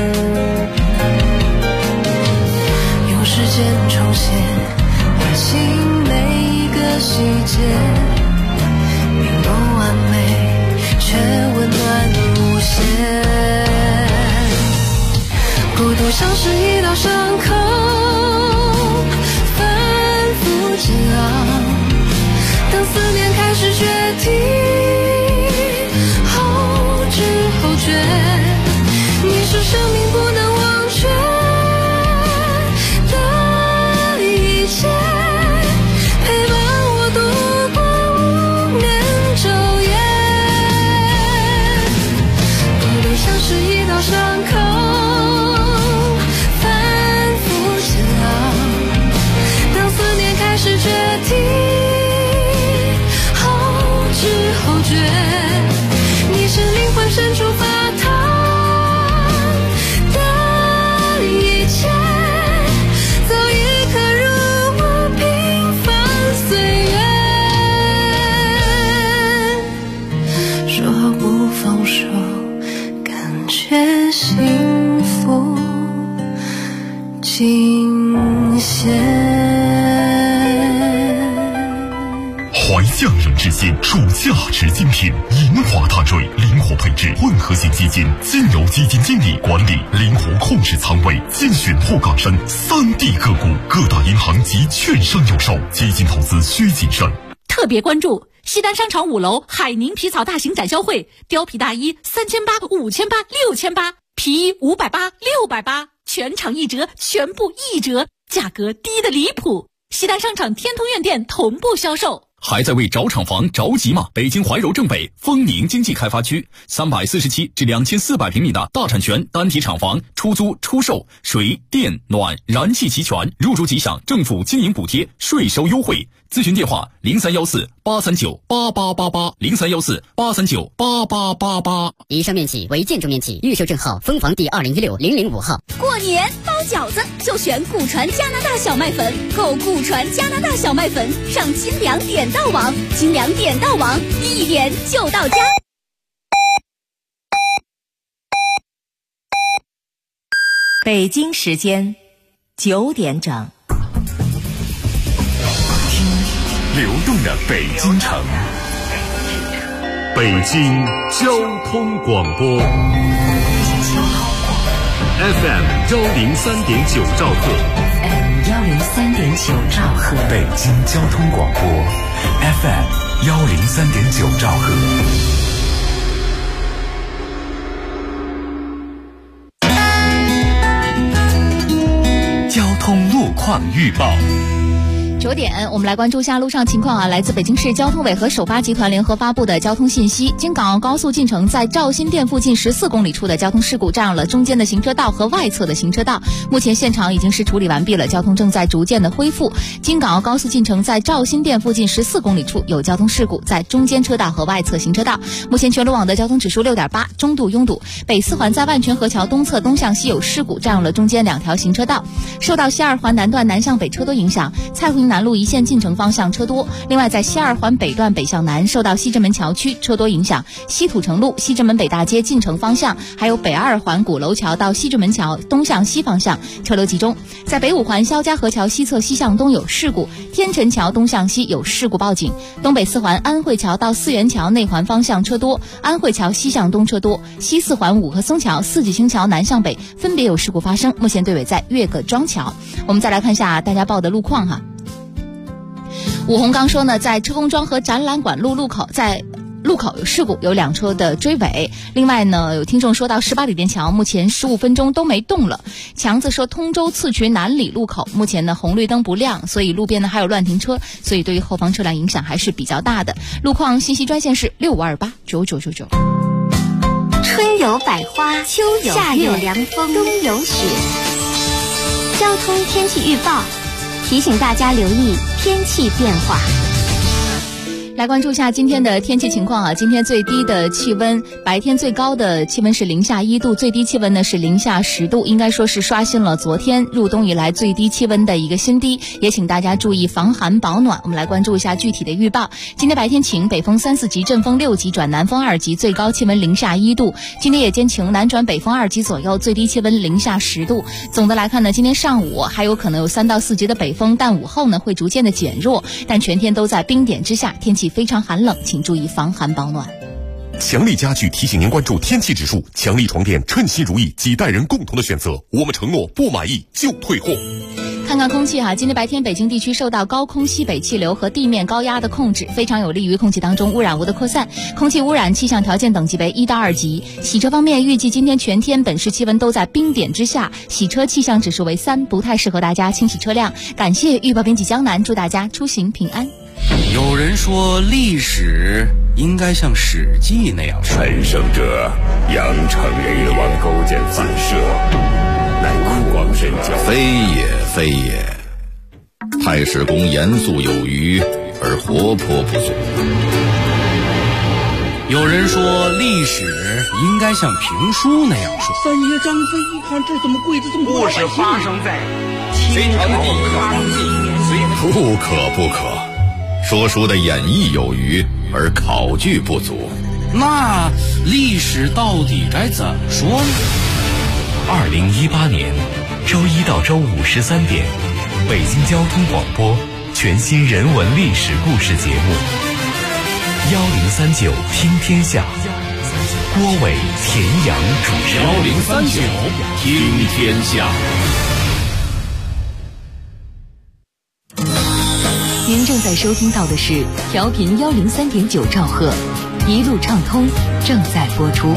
用时间重写爱情每一个细节，并不完美，却温暖无限。孤独像是一道伤口，反复煎熬，当思念开始决堤，后知后觉，你是生命不能忘却的一切，陪伴我度过无眠昼夜。孤独像是一道伤口，反复煎熬，当思念开始决堤，后觉，你是灵魂深处发烫的一切，早已刻入我平凡岁月。说好不放手，感觉幸福惊险。 怀象人之心。暑假值精品，银华大瑞灵活配置混合型基金，经由基金经理管理，灵活控制仓位，精选沪港深3D 个股，各大银行及券商有售，基金投资需谨慎。 特别关注西单商场5楼海宁皮草大型展销会，貂皮大衣3800、5800、6800，皮衣580、680，全场1折，全部1折，价格低得离谱。西单商场天通苑店同步销售。 还在为找厂房着急吗？北京怀柔正北丰宁经济开发区347至2400平米的大产权单体厂房，出租出售，水电暖燃气齐全，入住即享政府经营补贴，税收优惠。咨询电话0314-839-8888，0314-839-8888。 以上面积为建筑面积，预售证号丰房第2016-005号。 过年包饺子就选顾传加拿大小麦粉，购顾传加拿大小麦粉上金粮点到网，金粮点到网，一点就到家。 北京时间9点整。 流动的北京城，北京交通广播 FM 103.9兆赫 FM 103.9兆赫， 北京交通广播 FM 103.9兆赫。 交通路况预报。 9点，我们来关注一下路上情况啊。来自北京市交通委和首发集团联合发布的交通信息，京港澳高速进城在肇新店附近14公里处的交通事故占用了中间的行车道和外侧的行车道，目前现场已经是处理完毕了，交通正在逐渐的恢复。京港澳高速进城在肇新店附近14公里处有交通事故，在中间车道和外侧行车道，目前全路网的交通指数6.8，中度拥堵。北四环在万泉河桥东侧东向西有事故，占用了中间2条行车道。受到西二环南段南向北车多影响，蔡胡营南路一线进城方向车多。另外在西二环北段北向南受到西直门桥区车多影响，西土城路西直门北大街进城方向，还有北二环鼓楼桥到西直门桥东向西方向车流集中。在北五环肖家河桥西侧西向东有事故，天辰桥东向西有事故报警。东北四环安慧桥到四元桥内环方向车多，安慧桥西向东车多。西四环五棵松桥四季青桥南向北分别有事故发生，目前队尾在岳各庄桥。我们再来看一下大家报的路况哈。武红刚说呢，在车公庄和展览馆路路口有事故，有2车的追尾。另外呢，有听众说到18里店桥目前15分钟都没动了。强子说通州次渠南里路口目前呢红绿灯不亮，所以路边呢还有乱停车，所以对于后方车辆影响还是比较大的。路况信息专线是65289999。 春有百花，秋有夏有凉风，冬有雪。交通天气预报提醒大家留意天气变化。 来关注一下今天的天气情况啊！今天最低的气温，白天最高的气温是-1度，最低气温呢是-10度，应该说是刷新了昨天入冬以来最低气温的一个新低，也请大家注意防寒保暖。我们来关注一下具体的预报。今天白天晴，北风3、4级，阵风6级转南风2级，最高气温-1度。今天夜间晴，南转北风2级左右，最低气温-10度。总的来看呢，今天上午还有可能有3到4级的北风，但午后呢会逐渐的减弱，但全天都在冰点之下，天气非常寒冷，请注意防寒保暖。 强力家具提醒您关注天气指数，强力床垫称心如意，几代人共同的选择，我们承诺不满意就退货。 看看空气哈，今天白天北京地区受到高空西北气流和地面高压的控制，非常有利于空气当中污染物的扩散，空气污染气象条件等级为1到2级。洗车方面，预计今天全天本市气温都在冰点之下，洗车气象指数为3，不太适合大家清洗车辆。感谢预报编辑江南，祝大家出行平安。 有人说历史应该像史记那样， 陈胜者扬长而往，勾践反射，乃酷光神教， 非也非也。太史公严肃有余，而活泼不足。 有人说历史应该像评书那样说。 三爷张飞一看这怎么跪着这么多？ 故事发生在清朝康熙年。 不可不可。说书的演绎有余，而考据不足。 那历史到底该怎么说呢 ？2018年周1到周5 13点，北京交通广播全新人文历史故事节目《 1039听天下，郭伟、田阳主持。 1039听天下。 您正在收听到的是调频103.9兆赫，一路畅通正在播出。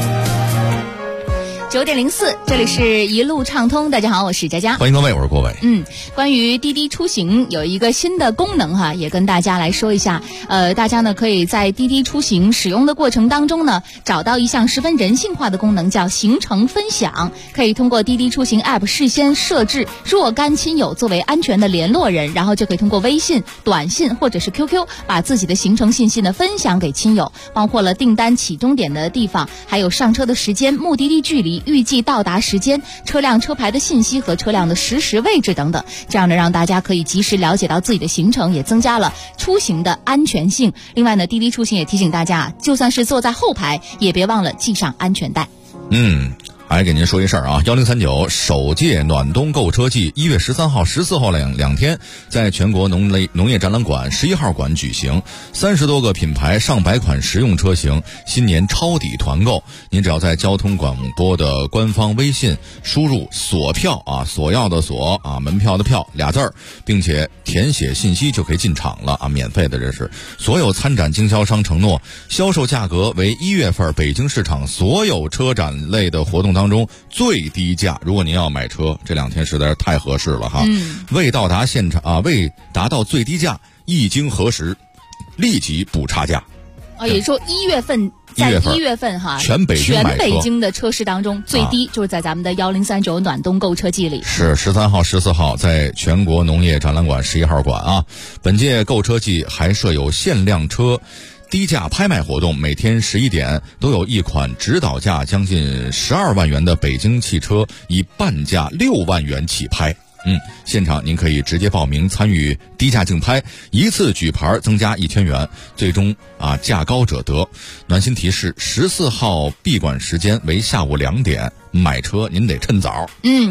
9点04，这里是一路畅通。大家好，我是佳佳， 欢迎各位，我是郭伟。 关于滴滴出行有一个新的功能哈，也跟大家来说一下。大家呢可以在滴滴出行使用的过程当中呢，找到一项十分人性化的功能，叫行程分享。可以通过滴滴出行 App 事先设置若干亲友作为安全的联络人，然后就可以通过微信、短信或者是 QQ 把自己的行程信息呢分享给亲友，包括了订单起终点的地方，还有上车的时间、目的地距离、预计到达时间、车辆车牌的信息和车辆的实时位置等等，这样呢让大家可以及时了解到自己的行程，也增加了出行的安全性。另外呢，滴滴出行也提醒大家，就算是坐在后排也别忘了系上安全带。 还给您说一事儿啊，1039首届暖冬购车季1月13号、14号两天，在全国农业展览馆11号馆举行，30多个品牌、上百款实用车型，新年抄底团购。您只要在交通广播的官方微信输入锁票啊，索要的索啊，门票的票俩字儿，并且填写信息就可以进场了啊，免费的这是。所有参展经销商承诺，销售价格为1月份北京市场所有车展类的活动当中最低价。如果您要买车，这2天实在是太合适了哈。未到达现场啊，未达到最低价，一经核实，立即补差价。 也就是说1月份。在1月份哈， 全北京的车市当中最低就是在咱们的1039暖冬购车季里。 是13号、14号在全国农业展览馆11号馆啊。本届购车季还设有限量车低价拍卖活动，每天11点都有一款指导价将近12万元的北京汽车以半价6万元起拍。现场您可以直接报名参与低价竞拍，一次举牌增加1000元，最终价高者得。暖心提示：14号闭馆时间为下午2点，买车您得趁早。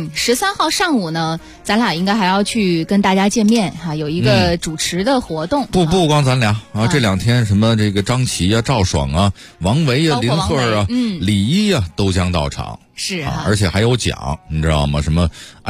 13号上午呢，咱俩应该还要去跟大家见面哈，有一个主持的活动。 不光咱俩啊，这2天什么这个张琪啊、赵爽啊、王维啊、林鹤啊、李一啊都将到场。 是啊， 而且还有奖，你知道吗？什么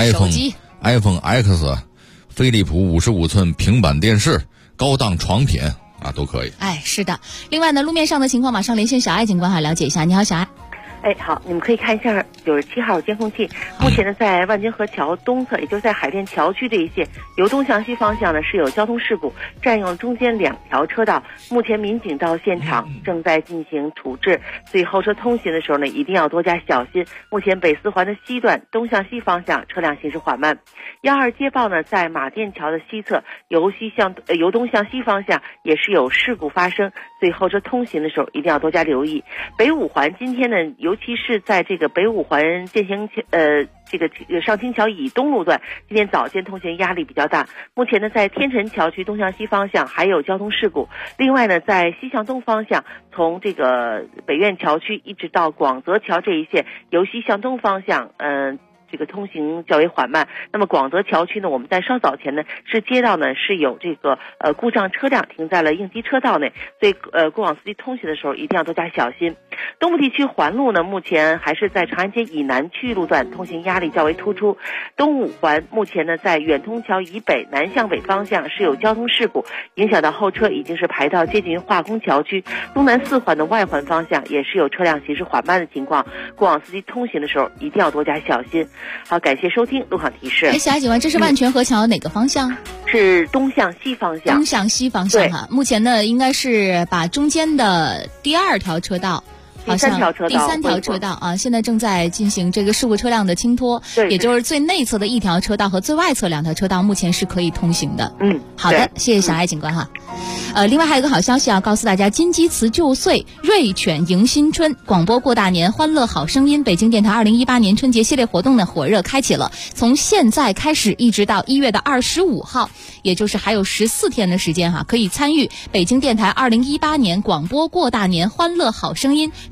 iPhone X、飞利浦55寸平板电视、高档床品啊，都可以。 是的。另外呢，路面上的情况马上连线小爱警官了解一下。你好，小爱。 好，你们可以看一下97号监控器。目前呢，在万金河桥东侧，也就是在海淀桥区这一线，由东向西方向呢是有交通事故，占用中间2条车道。目前民警到现场正在进行处置，所以后车通行的时候呢，一定要多加小心。目前北四环的西段东向西方向车辆行驶缓慢。12接报呢，在马甸桥的西侧由东向西方向也是有事故发生，所以后车通行的时候一定要多加留意。北五环今天呢，尤其是在这个北五环践行这个上清桥以东路段，今天早间通行压力比较大。目前呢，在天辰桥区东向西方向还有交通事故。另外呢，在西向东方向，从这个北苑桥区一直到广泽桥这一线，由西向东方向，这个通行较为缓慢。那么广泽桥区呢，我们在稍早前呢是接到呢是有这个故障车辆停在了应急车道内，所以过往司机通行的时候一定要多加小心。东部地区环路呢，目前还是在长安街以南区域路段通行压力较为突出。东五环目前呢，在远通桥以北南向北方向是有交通事故，影响到后车已经是排到接近化工桥区。东南四环的外环方向也是有车辆行驶缓慢的情况，过往司机通行的时候一定要多加小心。好，感谢收听路况提示。 小爱警官，这是万泉河桥哪个方向？ 是东向西方向。 东向西方向哈。目前呢，应该是把中间的第2条车道。 第3条车道啊，现在正在进行这个事故车辆的清脱，也就是最内侧的1条车道和最外侧2条车道目前是可以通行的。好的，谢谢小爱警官哈。另外还有一个好消息告诉大家，金鸡辞旧岁，瑞犬迎新春，广播过大年，欢乐好声音，北京电台2018年春节系列活动呢火热开启了，从现在开始一直到1月25号，也就是还有14天的时间可以参与北京电台2018年广播过大年欢乐好声音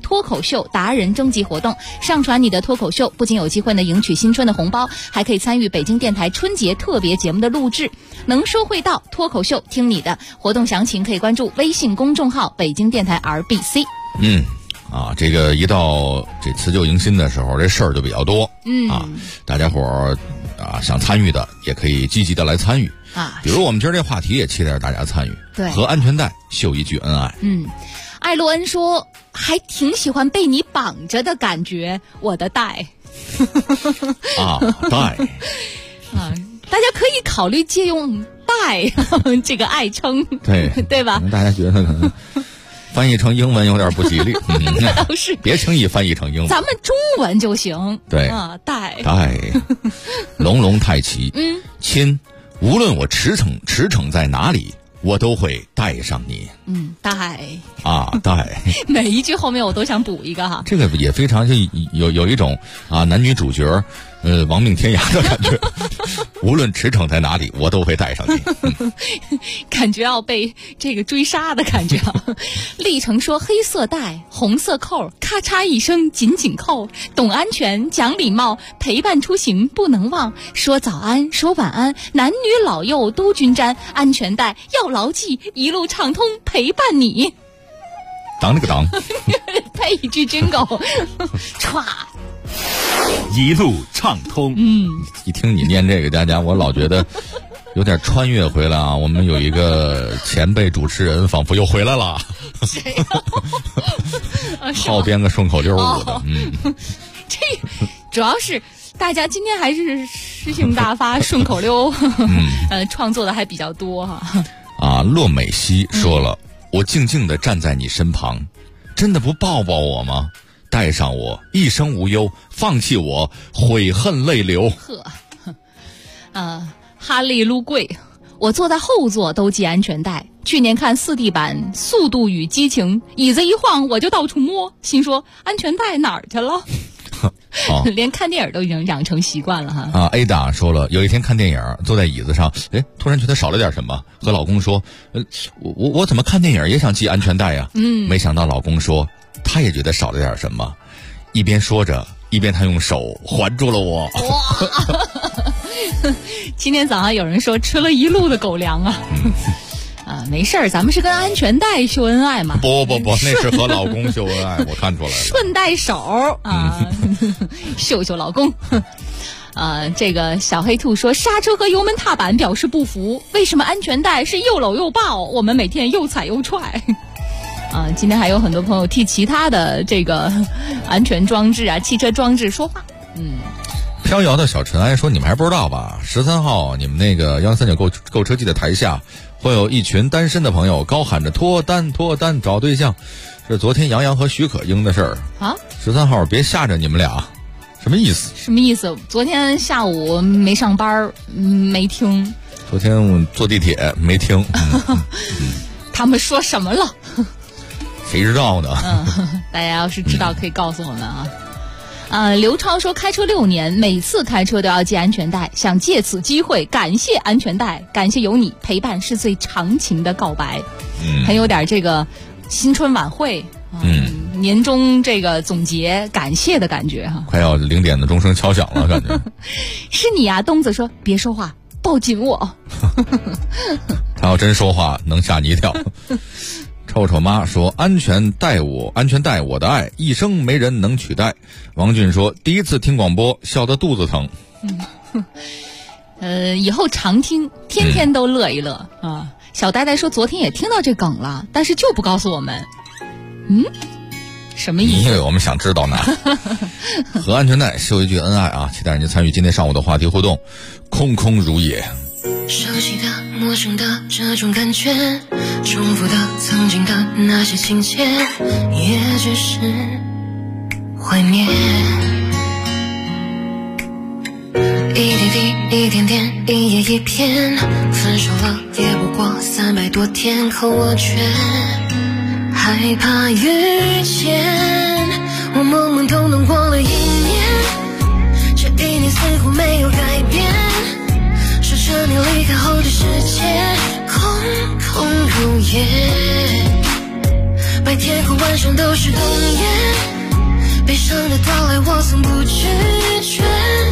脱口秀达人征集活动，上传你的脱口秀，不仅有机会呢赢取新春的红包，还可以参与北京电台春节特别节目的录制，能说会道，脱口秀听你的。活动详情可以关注微信公众号北京电台 RBC。 这个一到这辞旧迎新的时候，这事儿就比较多。大家伙儿想参与的也可以积极的来参与比如我们今儿这话题也期待着大家参与。 对， 和安全带秀一句恩爱。 艾洛恩说还挺喜欢被你绑着的感觉，我的带带大家可以考虑借用带这个爱称，对吧？ 大家觉得可能翻译成英文有点不吉利。 那倒是， 别轻易翻译成英文， 咱们中文就行。 对带龙龙太奇。亲，无论我驰骋在哪里，我都会带上你。 带带每一句后面我都想补一个哈。 这个也非常就有一种男女主角亡命天涯的感觉。无论驰骋在哪里，我都会带上你。 感觉要被这个追杀的感觉。历程说黑色带红色扣，咔嚓一声紧紧扣，懂安全讲礼貌，陪伴出行不能忘，说早安说晚安，男女老幼都均沾，安全带要牢记，一路畅通陪伴你。 当那个当配一句jingle歘， 一路畅通。 一听你念这个，大家我老觉得有点穿越回来啊。我们有一个前辈主持人仿佛又回来了。 谁好编个顺口溜舞的。 这主要是大家今天还是诗性大发，顺口溜创作的还比较多哈。 洛美西说了，我静静地站在你身旁，真的不抱抱我吗？带上我，一生无忧，放弃我，悔恨泪流。 哈利路贵，我坐在后座都系安全带。去年看4D版《速度与激情》，椅子一晃我就到处摸，心说安全带哪儿去了？连看电影都已经养成习惯了哈。 Ada 说了，有一天看电影，坐在椅子上，突然觉得少了点什么，和老公说，我怎么看电影也想系安全带呀？没想到老公说，他也觉得少了点什么，一边说着，一边他用手环住了我。 今天早上有人说吃了一路的狗粮啊。没事儿，咱们是跟安全带秀恩爱嘛。 不，那是和老公秀恩爱，我看出来了。 顺带手秀秀老公。这个小黑兔说，刹车和油门踏板表示不服，为什么安全带是又搂又抱，我们每天又踩又踹？今天还有很多朋友替其他的这个安全装置汽车装置说话。 飘摇的小尘埃说，你们还不知道吧？13号你们那个139购车季的台下会有一群单身的朋友高喊着脱单找对象，是昨天杨洋和许可英的事儿13号别吓着你们俩，什么意思？ 昨天下午没上班，没听。 昨天我坐地铁没听。 他们说什么了？ 谁知道呢？ 大家要是知道可以告诉我们刘超说，开车6年，每次开车都要系安全带，想借此机会感谢安全带，感谢有你陪伴是最长情的告白。很有点这个新春晚会年终这个总结感谢的感觉快要0点的钟声敲响了，感觉。 是你啊，东子说别说话，抱紧我。 他要真说话能吓你一跳。臭臭妈说，安全带我的爱，一生没人能取代。王俊说，第一次听广播笑得肚子疼。 以后常听，天天都乐一乐小呆呆说，昨天也听到这梗了，但是就不告诉我们。什么意思？ 你以为我们想知道呢？和安全带秀一句恩爱期待您参与今天上午的话题互动。空空如也。 熟悉的陌生的这种感觉，重复的曾经的那些情节，也只是怀念。一点滴一点点一页一篇，分手了也不过300多天，可我却害怕遇见。我懵懵懂懂过了1年，这1年似乎没有改变，说着你离开后的世界空空如也， 白天和晚上都是冬夜，悲伤的到来我从不拒绝，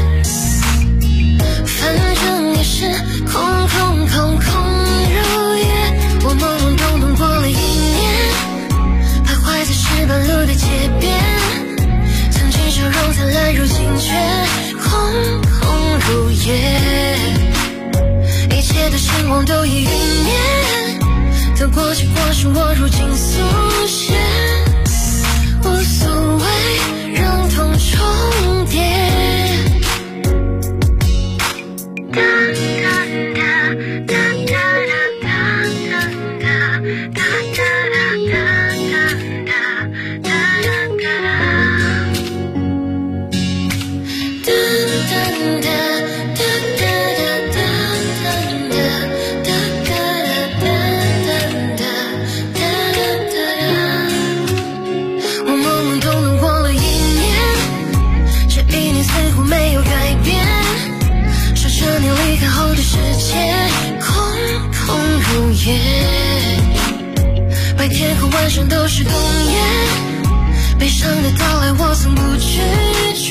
反正也是空空空空如也。我懵懵懂懂过了1年，徘徊在石板路的街边，曾经笑容灿烂，如今却空空如也。一切的星光都已陨灭，都过去过去，我如今速写，无所谓让痛重叠。白天和晚上都是冬夜，悲伤的到来我从不拒绝，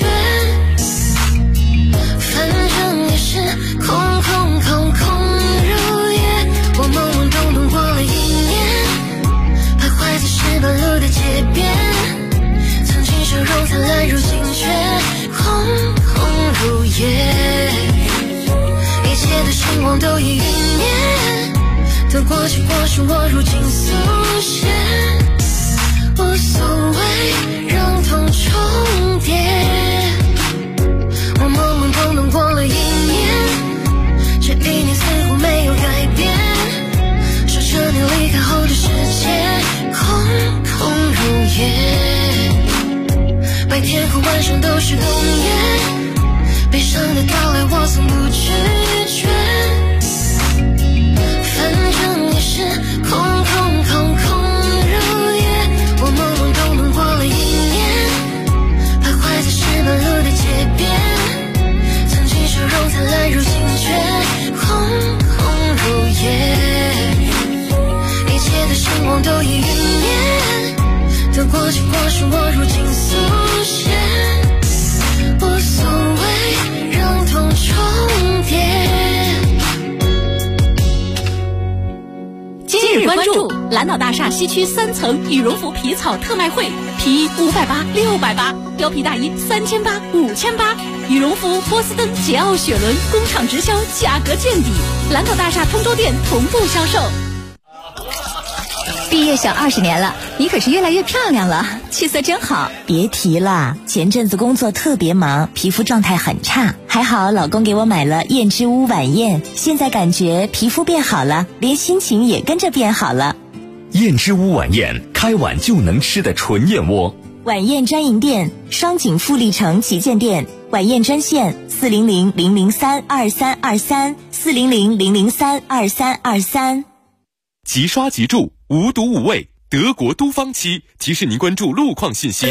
反正也是空空空空如也。我懵懵懂懂过了1年，徘徊在石板路的街边，曾经笑容灿烂，如今却空空如也。一切的星光都已陨灭，都过去过去，我如今速写，无所谓让痛重叠。我懵懵懂懂过了1年，这1年似乎没有改变，说着你离开后的世界空空如也。白天和晚上都是冬夜，悲伤的到来我从不拒绝，反正也是空空空空如也。我懵懵懂懂过了1年，徘徊在石板路的街边，曾经笑容灿烂，如今却空空如也。一切的星光都已陨灭，都过去过去，我如今速写，无所谓让痛重叠。 今日关注蓝岛大厦西区3层羽绒服皮草特卖会，皮衣580、680，貂皮大衣3800、5800，羽绒服波司登、捷奥、雪伦工厂直销，价格见底，蓝岛大厦通州店同步销售。 毕业小20年了，你可是越来越漂亮了，气色真好。 别提了，前阵子工作特别忙，皮肤状态很差，还好老公给我买了燕之屋晚宴，现在感觉皮肤变好了，连心情也跟着变好了。 燕之屋晚宴，开碗就能吃的纯燕窝。 晚宴专营店：双井富力城旗舰店。晚宴专线：400-003-2323，400-003-2323。 即刷即住，无毒无味，德国都芳漆提示您关注路况信息。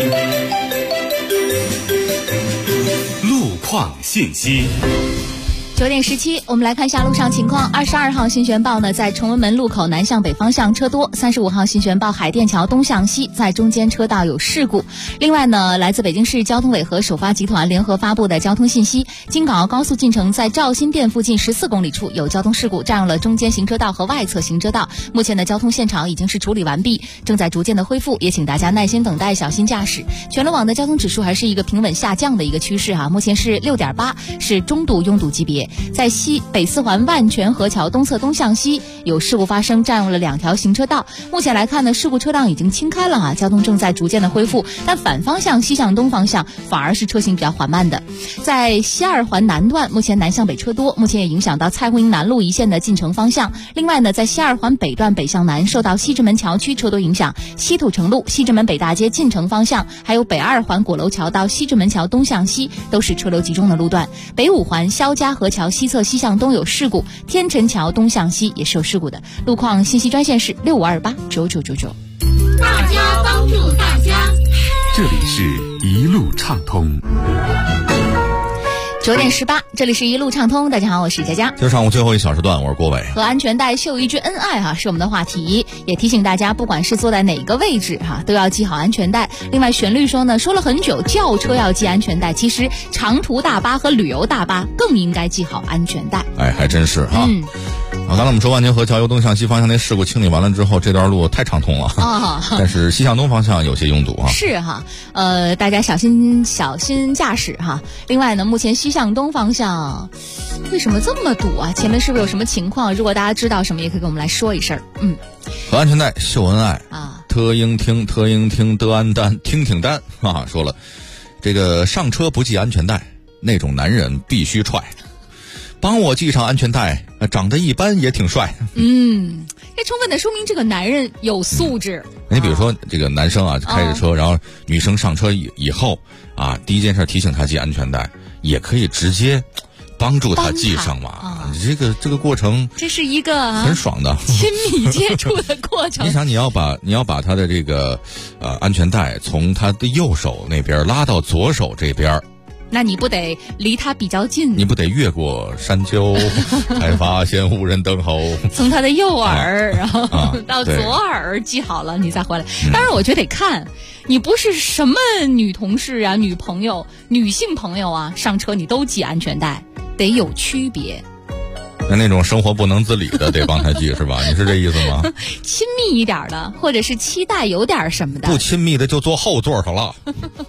路况信息。 9点17，我们来看一下路上情况。22号新旋报呢，在崇文门路口南向北方向车多；35号新旋报海淀桥东向西，在中间车道有事故。另外呢，来自北京市交通委和首发集团联合发布的交通信息：京港澳高速进城在肇新店附近14公里处有交通事故，占用了中间行车道和外侧行车道。目前的交通现场已经是处理完毕，正在逐渐的恢复，也请大家耐心等待，小心驾驶。全路网的交通指数还是一个平稳下降的一个趋势目前是6.8，是中度拥堵级别。在北四环万泉河桥东侧东向西有事故发生，占用了2条行车道。目前来看呢，事故车辆已经清开了交通正在逐渐的恢复，但反方向西向东方向反而是车行比较缓慢的。在西二环南段，目前南向北车多，目前也影响到蔡湖营南路一线的进城方向。另外呢，在西二环北段北向南受到西直门桥区车多影响，西土城路、西直门北大街进城方向，还有北二环鼓楼桥到西直门桥东向西都是车流集中的路段。北五环肖家河桥西侧西向东有事故，天辰桥东向西也是有事故的。路况信息专线是65289999。 大家帮助大家， 这里是一路畅通。 9点18，这里是一路畅通。大家好，我是佳佳。 今儿上午最后一小时段，我是郭伟。 和安全带秀一句恩爱是我们的话题，也提醒大家，不管是坐在哪个位置都要系好安全带。另外，旋律说呢，说了很久，轿车要系安全带，其实长途大巴和旅游大巴更应该系好安全带。 哎，还真是哈。刚才我们说万金河桥由东向西方向那事故清理完了之后，这段路太畅通了但是西向东方向有些拥堵是大家小心驾驶另外呢，目前西向东方向为什么这么堵前面是不是有什么情况？如果大家知道什么，也可以跟我们来说一声。 和安全带秀恩爱特应听德安丹听挺丹说了，这个上车不系安全带，那种男人必须踹。帮我系上安全带，长得一般也挺帅。 这充分的说明这个男人有素质。 你比如说这个男生开着车，然后女生上车以后第一件事提醒他系安全带，也可以直接帮助他系上嘛。这个过程， 这是一个很爽的亲密接触的过程。 你想，你要把他的这个安全带从他的右手那边拉到左手这边。 那你不得离他比较近？ 你不得越过山丘，才发现无人等候。 从他的右耳，然后到左耳系好了，你再回来。当然，我觉得得看你不是什么女同事女朋友、女性朋友上车你都系安全带，得有区别。 那种生活不能自理的得帮他系是吧？你是这意思吗？ 亲密一点的，或者是期待有点什么的。 不亲密的就坐后座上了。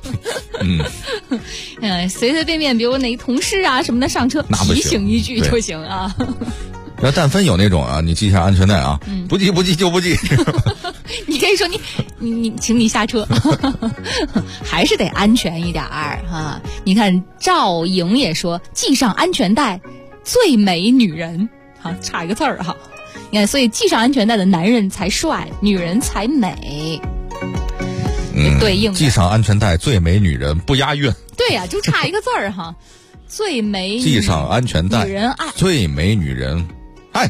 随随便便，比如哪同事什么的上车，提醒一句就行要但凡有那种你系下安全带不系就不系。 你可以说你请你下车，还是得安全一点你看赵颖也说，系上安全带最美女人，差一个字儿你看，所以系上安全带的男人才帅，女人才美。对应系上安全带最美女人不押韵。 对呀，就差一个字儿最美系上安全带女人爱最美女人爱。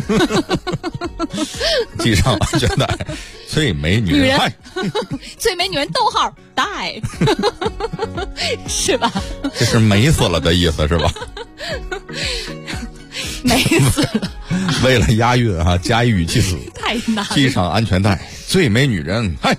系上安全带最美女人爱。 最美女人逗号带。是吧？ 这是美死了的意思是吧？ 美死了。 为了押韵加一语气词， 太难了。 系上安全带最美女人嗨。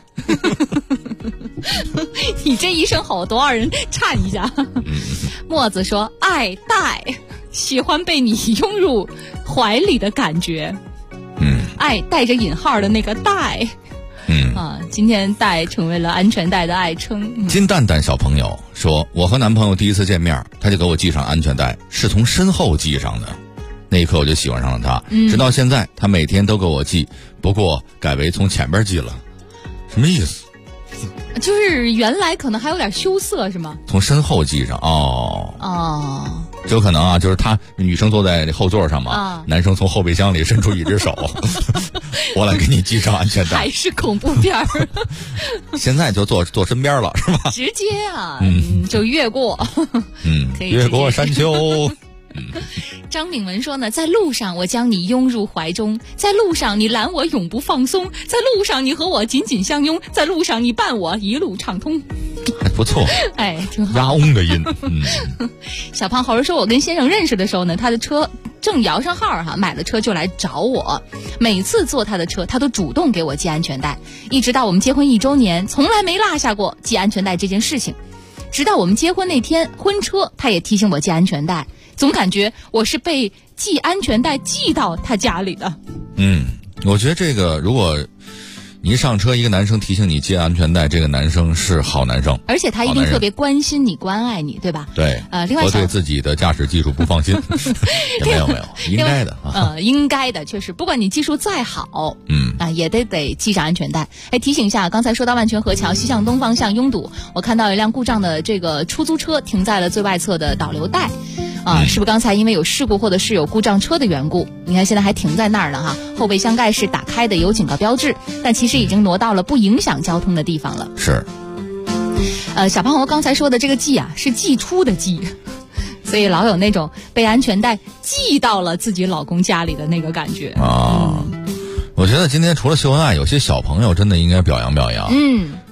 你这一声吼多少人颤一下。墨子说，爱带，喜欢被你拥入怀里的感觉。爱带着引号的那个带。今天带成为了安全带的爱称。 金蛋蛋小朋友说，我和男朋友第一次见面，他就给我系上安全带，是从身后系上的。那一刻我就喜欢上了他，直到现在他每天都给我系，不过改为从前边系了。什么意思？ 就是原来可能还有点羞涩是吗？ 从身后系上有可能就是他女生坐在后座上嘛，男生从后备箱里伸出一只手，我来给你系上安全带。 还是恐怖片儿。 现在就坐身边了是吧？ 直接就越过。可以越过山丘。 张敏文说呢，在路上我将你拥入怀中，在路上你揽我永不放松，在路上你和我紧紧相拥，在路上你伴我一路畅通。 还不错， 挺好。 压嗡的音。 小胖猴说，我跟先生认识的时候呢，他的车正摇上号买了车就来找我，每次坐他的车他都主动给我系安全带，一直到我们结婚1周年，从来没落下过系安全带这件事情。直到我们结婚那天婚车，他也提醒我系安全带，总感觉我是被系安全带系到他家里的。 我觉得这个，如果你一上车，一个男生提醒你系安全带，这个男生是好男生， 而且他一定特别关心你、关爱你，对吧？ 对。 另外我对自己的驾驶技术不放心。没有，应该的应该的，确实，不管你技术再好，也得系上安全带。提醒一下，刚才说到万泉河桥西向东方向拥堵，我看到一辆故障的这个出租车停在了最外侧的导流带。是不是刚才因为有事故或者是有故障车的缘故？你看现在还停在那儿呢后备箱盖是打开的，有警告标志，但其实已经挪到了不影响交通的地方了。 是。 小胖猴刚才说的这个系是寄出的系，所以老有那种被安全带系到了自己老公家里的那个感觉我觉得今天除了秀恩爱，有些小朋友真的应该表扬表扬。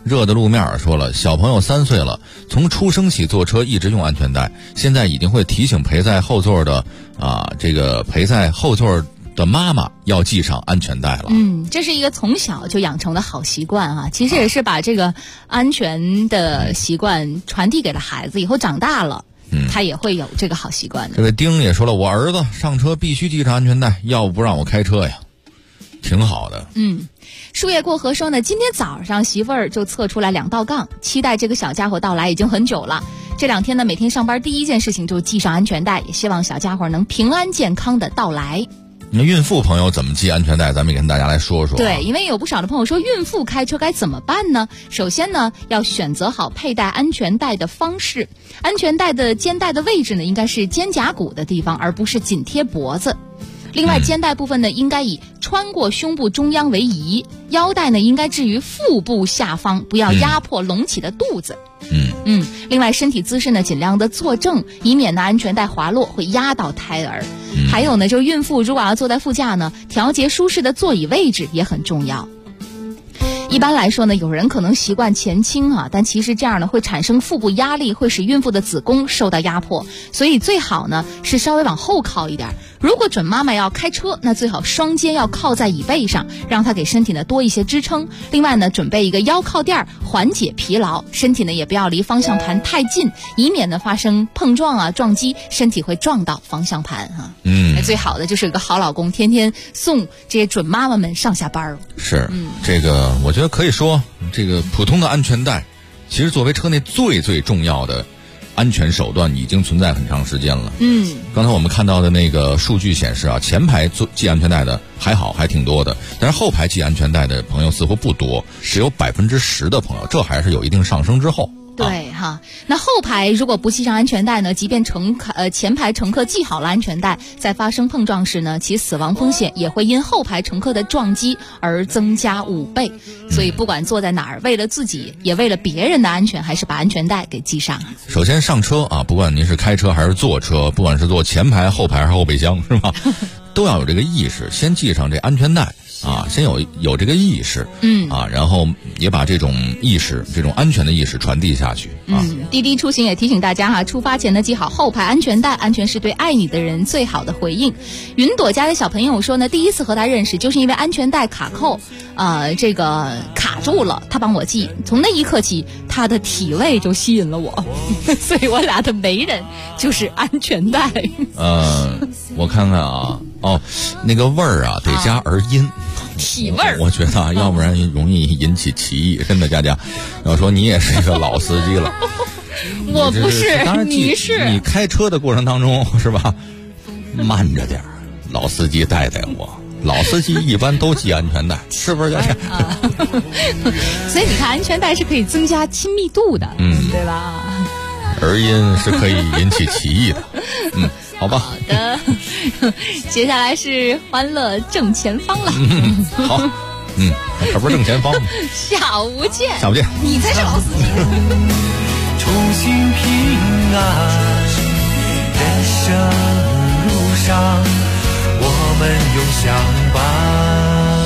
热的路面说了，小朋友3岁了，从出生起坐车一直用安全带，现在已经会提醒陪在后座的陪在后座的妈妈要系上安全带了。 这是一个从小就养成的好习惯啊，其实也是把这个安全的习惯传递给了孩子，以后长大了他也会有这个好习惯的。 这位丁也说了，我儿子上车必须系上安全带，要不让我开车呀，挺好的。 树叶过河说呢，今天早上媳妇儿就测出来2道杠，期待这个小家伙到来已经很久了。这2天呢，每天上班第一件事情就系上安全带，也希望小家伙能平安健康的到来。 那孕妇朋友怎么系安全带，咱们也跟大家来说说。 对，因为有不少的朋友说孕妇开车该怎么办呢？首先呢，要选择好佩戴安全带的方式。安全带的肩带的位置呢，应该是肩胛骨的地方，而不是紧贴脖子。另外，肩带部分呢，应该以穿过胸部中央为宜，腰带呢应该置于腹部下方，不要压迫隆起的肚子。另外，身体姿势呢尽量的坐正，以免呢安全带滑落会压到胎儿。还有呢，就是孕妇如果要坐在副驾呢，调节舒适的座椅位置也很重要。一般来说呢，有人可能习惯前倾但其实这样呢会产生腹部压力，会使孕妇的子宫受到压迫，所以最好呢是稍微往后靠一点。如果准妈妈要开车，那最好双肩要靠在椅背上，让她给身体呢多一些支撑。另外呢，准备一个腰靠垫，缓解疲劳。身体呢也不要离方向盘太近，以免呢发生碰撞撞击，身体会撞到方向盘最好的就是有个好老公，天天送这些准妈妈们上下班。 是，这个我觉得可以说，这个普通的安全带，其实作为车内最重要的安全手段，已经存在很长时间了。刚才我们看到的那个数据显示前排系安全带的还好，还挺多的，但是后排系安全带的朋友似乎不多，只有10%的朋友，这还是有一定上升之后。 对那后排如果不系上安全带呢，即便前排乘客系好了安全带，在发生碰撞时呢，其死亡风险也会因后排乘客的撞击而增加5倍。所以不管坐在哪儿，为了自己也为了别人的安全，还是把安全带给系上。 首先上车不管您是开车还是坐车，不管是坐前排后排还是后备箱，是吧？都要有这个意识，先系上这安全带先有这个意识，然后也把这种意识，这种安全的意识传递下去。 滴滴出行也提醒大家出发前呢系好后排安全带，安全是对爱你的人最好的回应。云朵家的小朋友说呢，第一次和他认识就是因为安全带卡扣，这个卡住了，他帮我系，从那一刻起，他的体味就吸引了我，所以我俩的媒人就是安全带。 我看看那个味儿得加儿音。 体味儿， 我觉得要不然容易引起歧义。真的，佳佳，要说你也是一个老司机了， 我不是， 当然你是。 你开车的过程当中是吧？慢着点，老司机带我。老司机一般都系安全带，是不是佳佳？ 所以你看，安全带是可以增加亲密度的，对吧？ 儿音是可以引起歧义的，好吧。 好的，接下来是欢乐正前方了。 好，可不是正前方吗？ 下午见， 下午见。 你才是老司机。 重新平安，人生路上我们永相伴。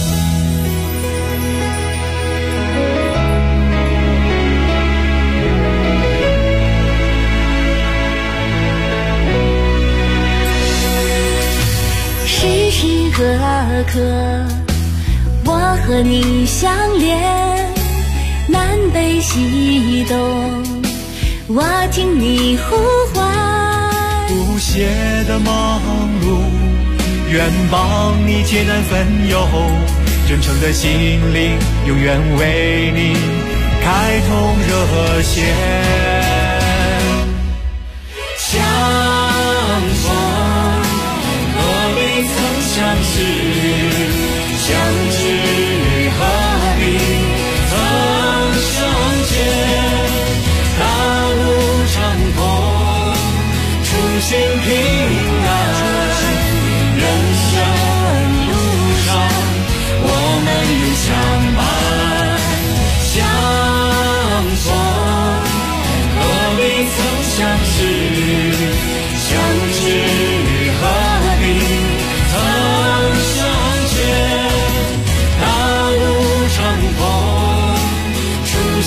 时时刻刻我和你相连，南北西东我听你呼唤， 不懈的忙碌愿帮你解难分忧，真诚的心灵永远为你开通热线，相逢相识，相知何必曾相见？大路长空，初心平安。人生路上，我们永相伴，相逢何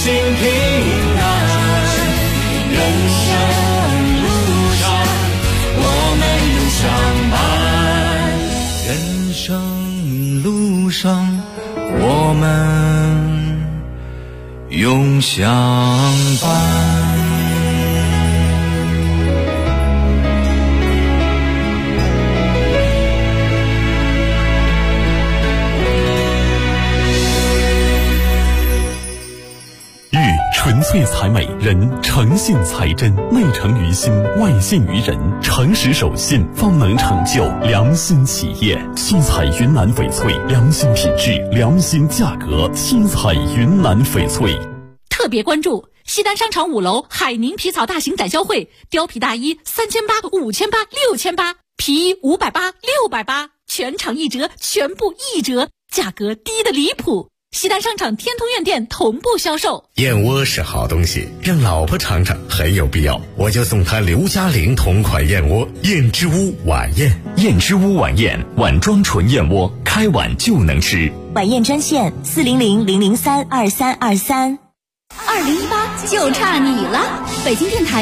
心平安。人生路上我们永相伴，人生路上我们永相伴。 纯粹才美，人诚信才真，内诚于心，外信于人，诚实守信，方能成就良心企业。新彩云南翡翠，良心品质，良心价格。新彩云南翡翠。 特别关注西单商场5楼海宁皮草大型展销会，貂皮大衣3800、5800、6800，皮衣580、680，全场1折，全部1折，价格低得离谱。西单商场天通苑店同步销售。 燕窝是好东西，让老婆尝尝很有必要，我就送她刘嘉玲同款燕窝燕之屋晚宴。 燕之屋晚宴，碗装纯燕窝，开碗就能吃。 晚宴专线400-003-2323。 2018就差你了，北京电台。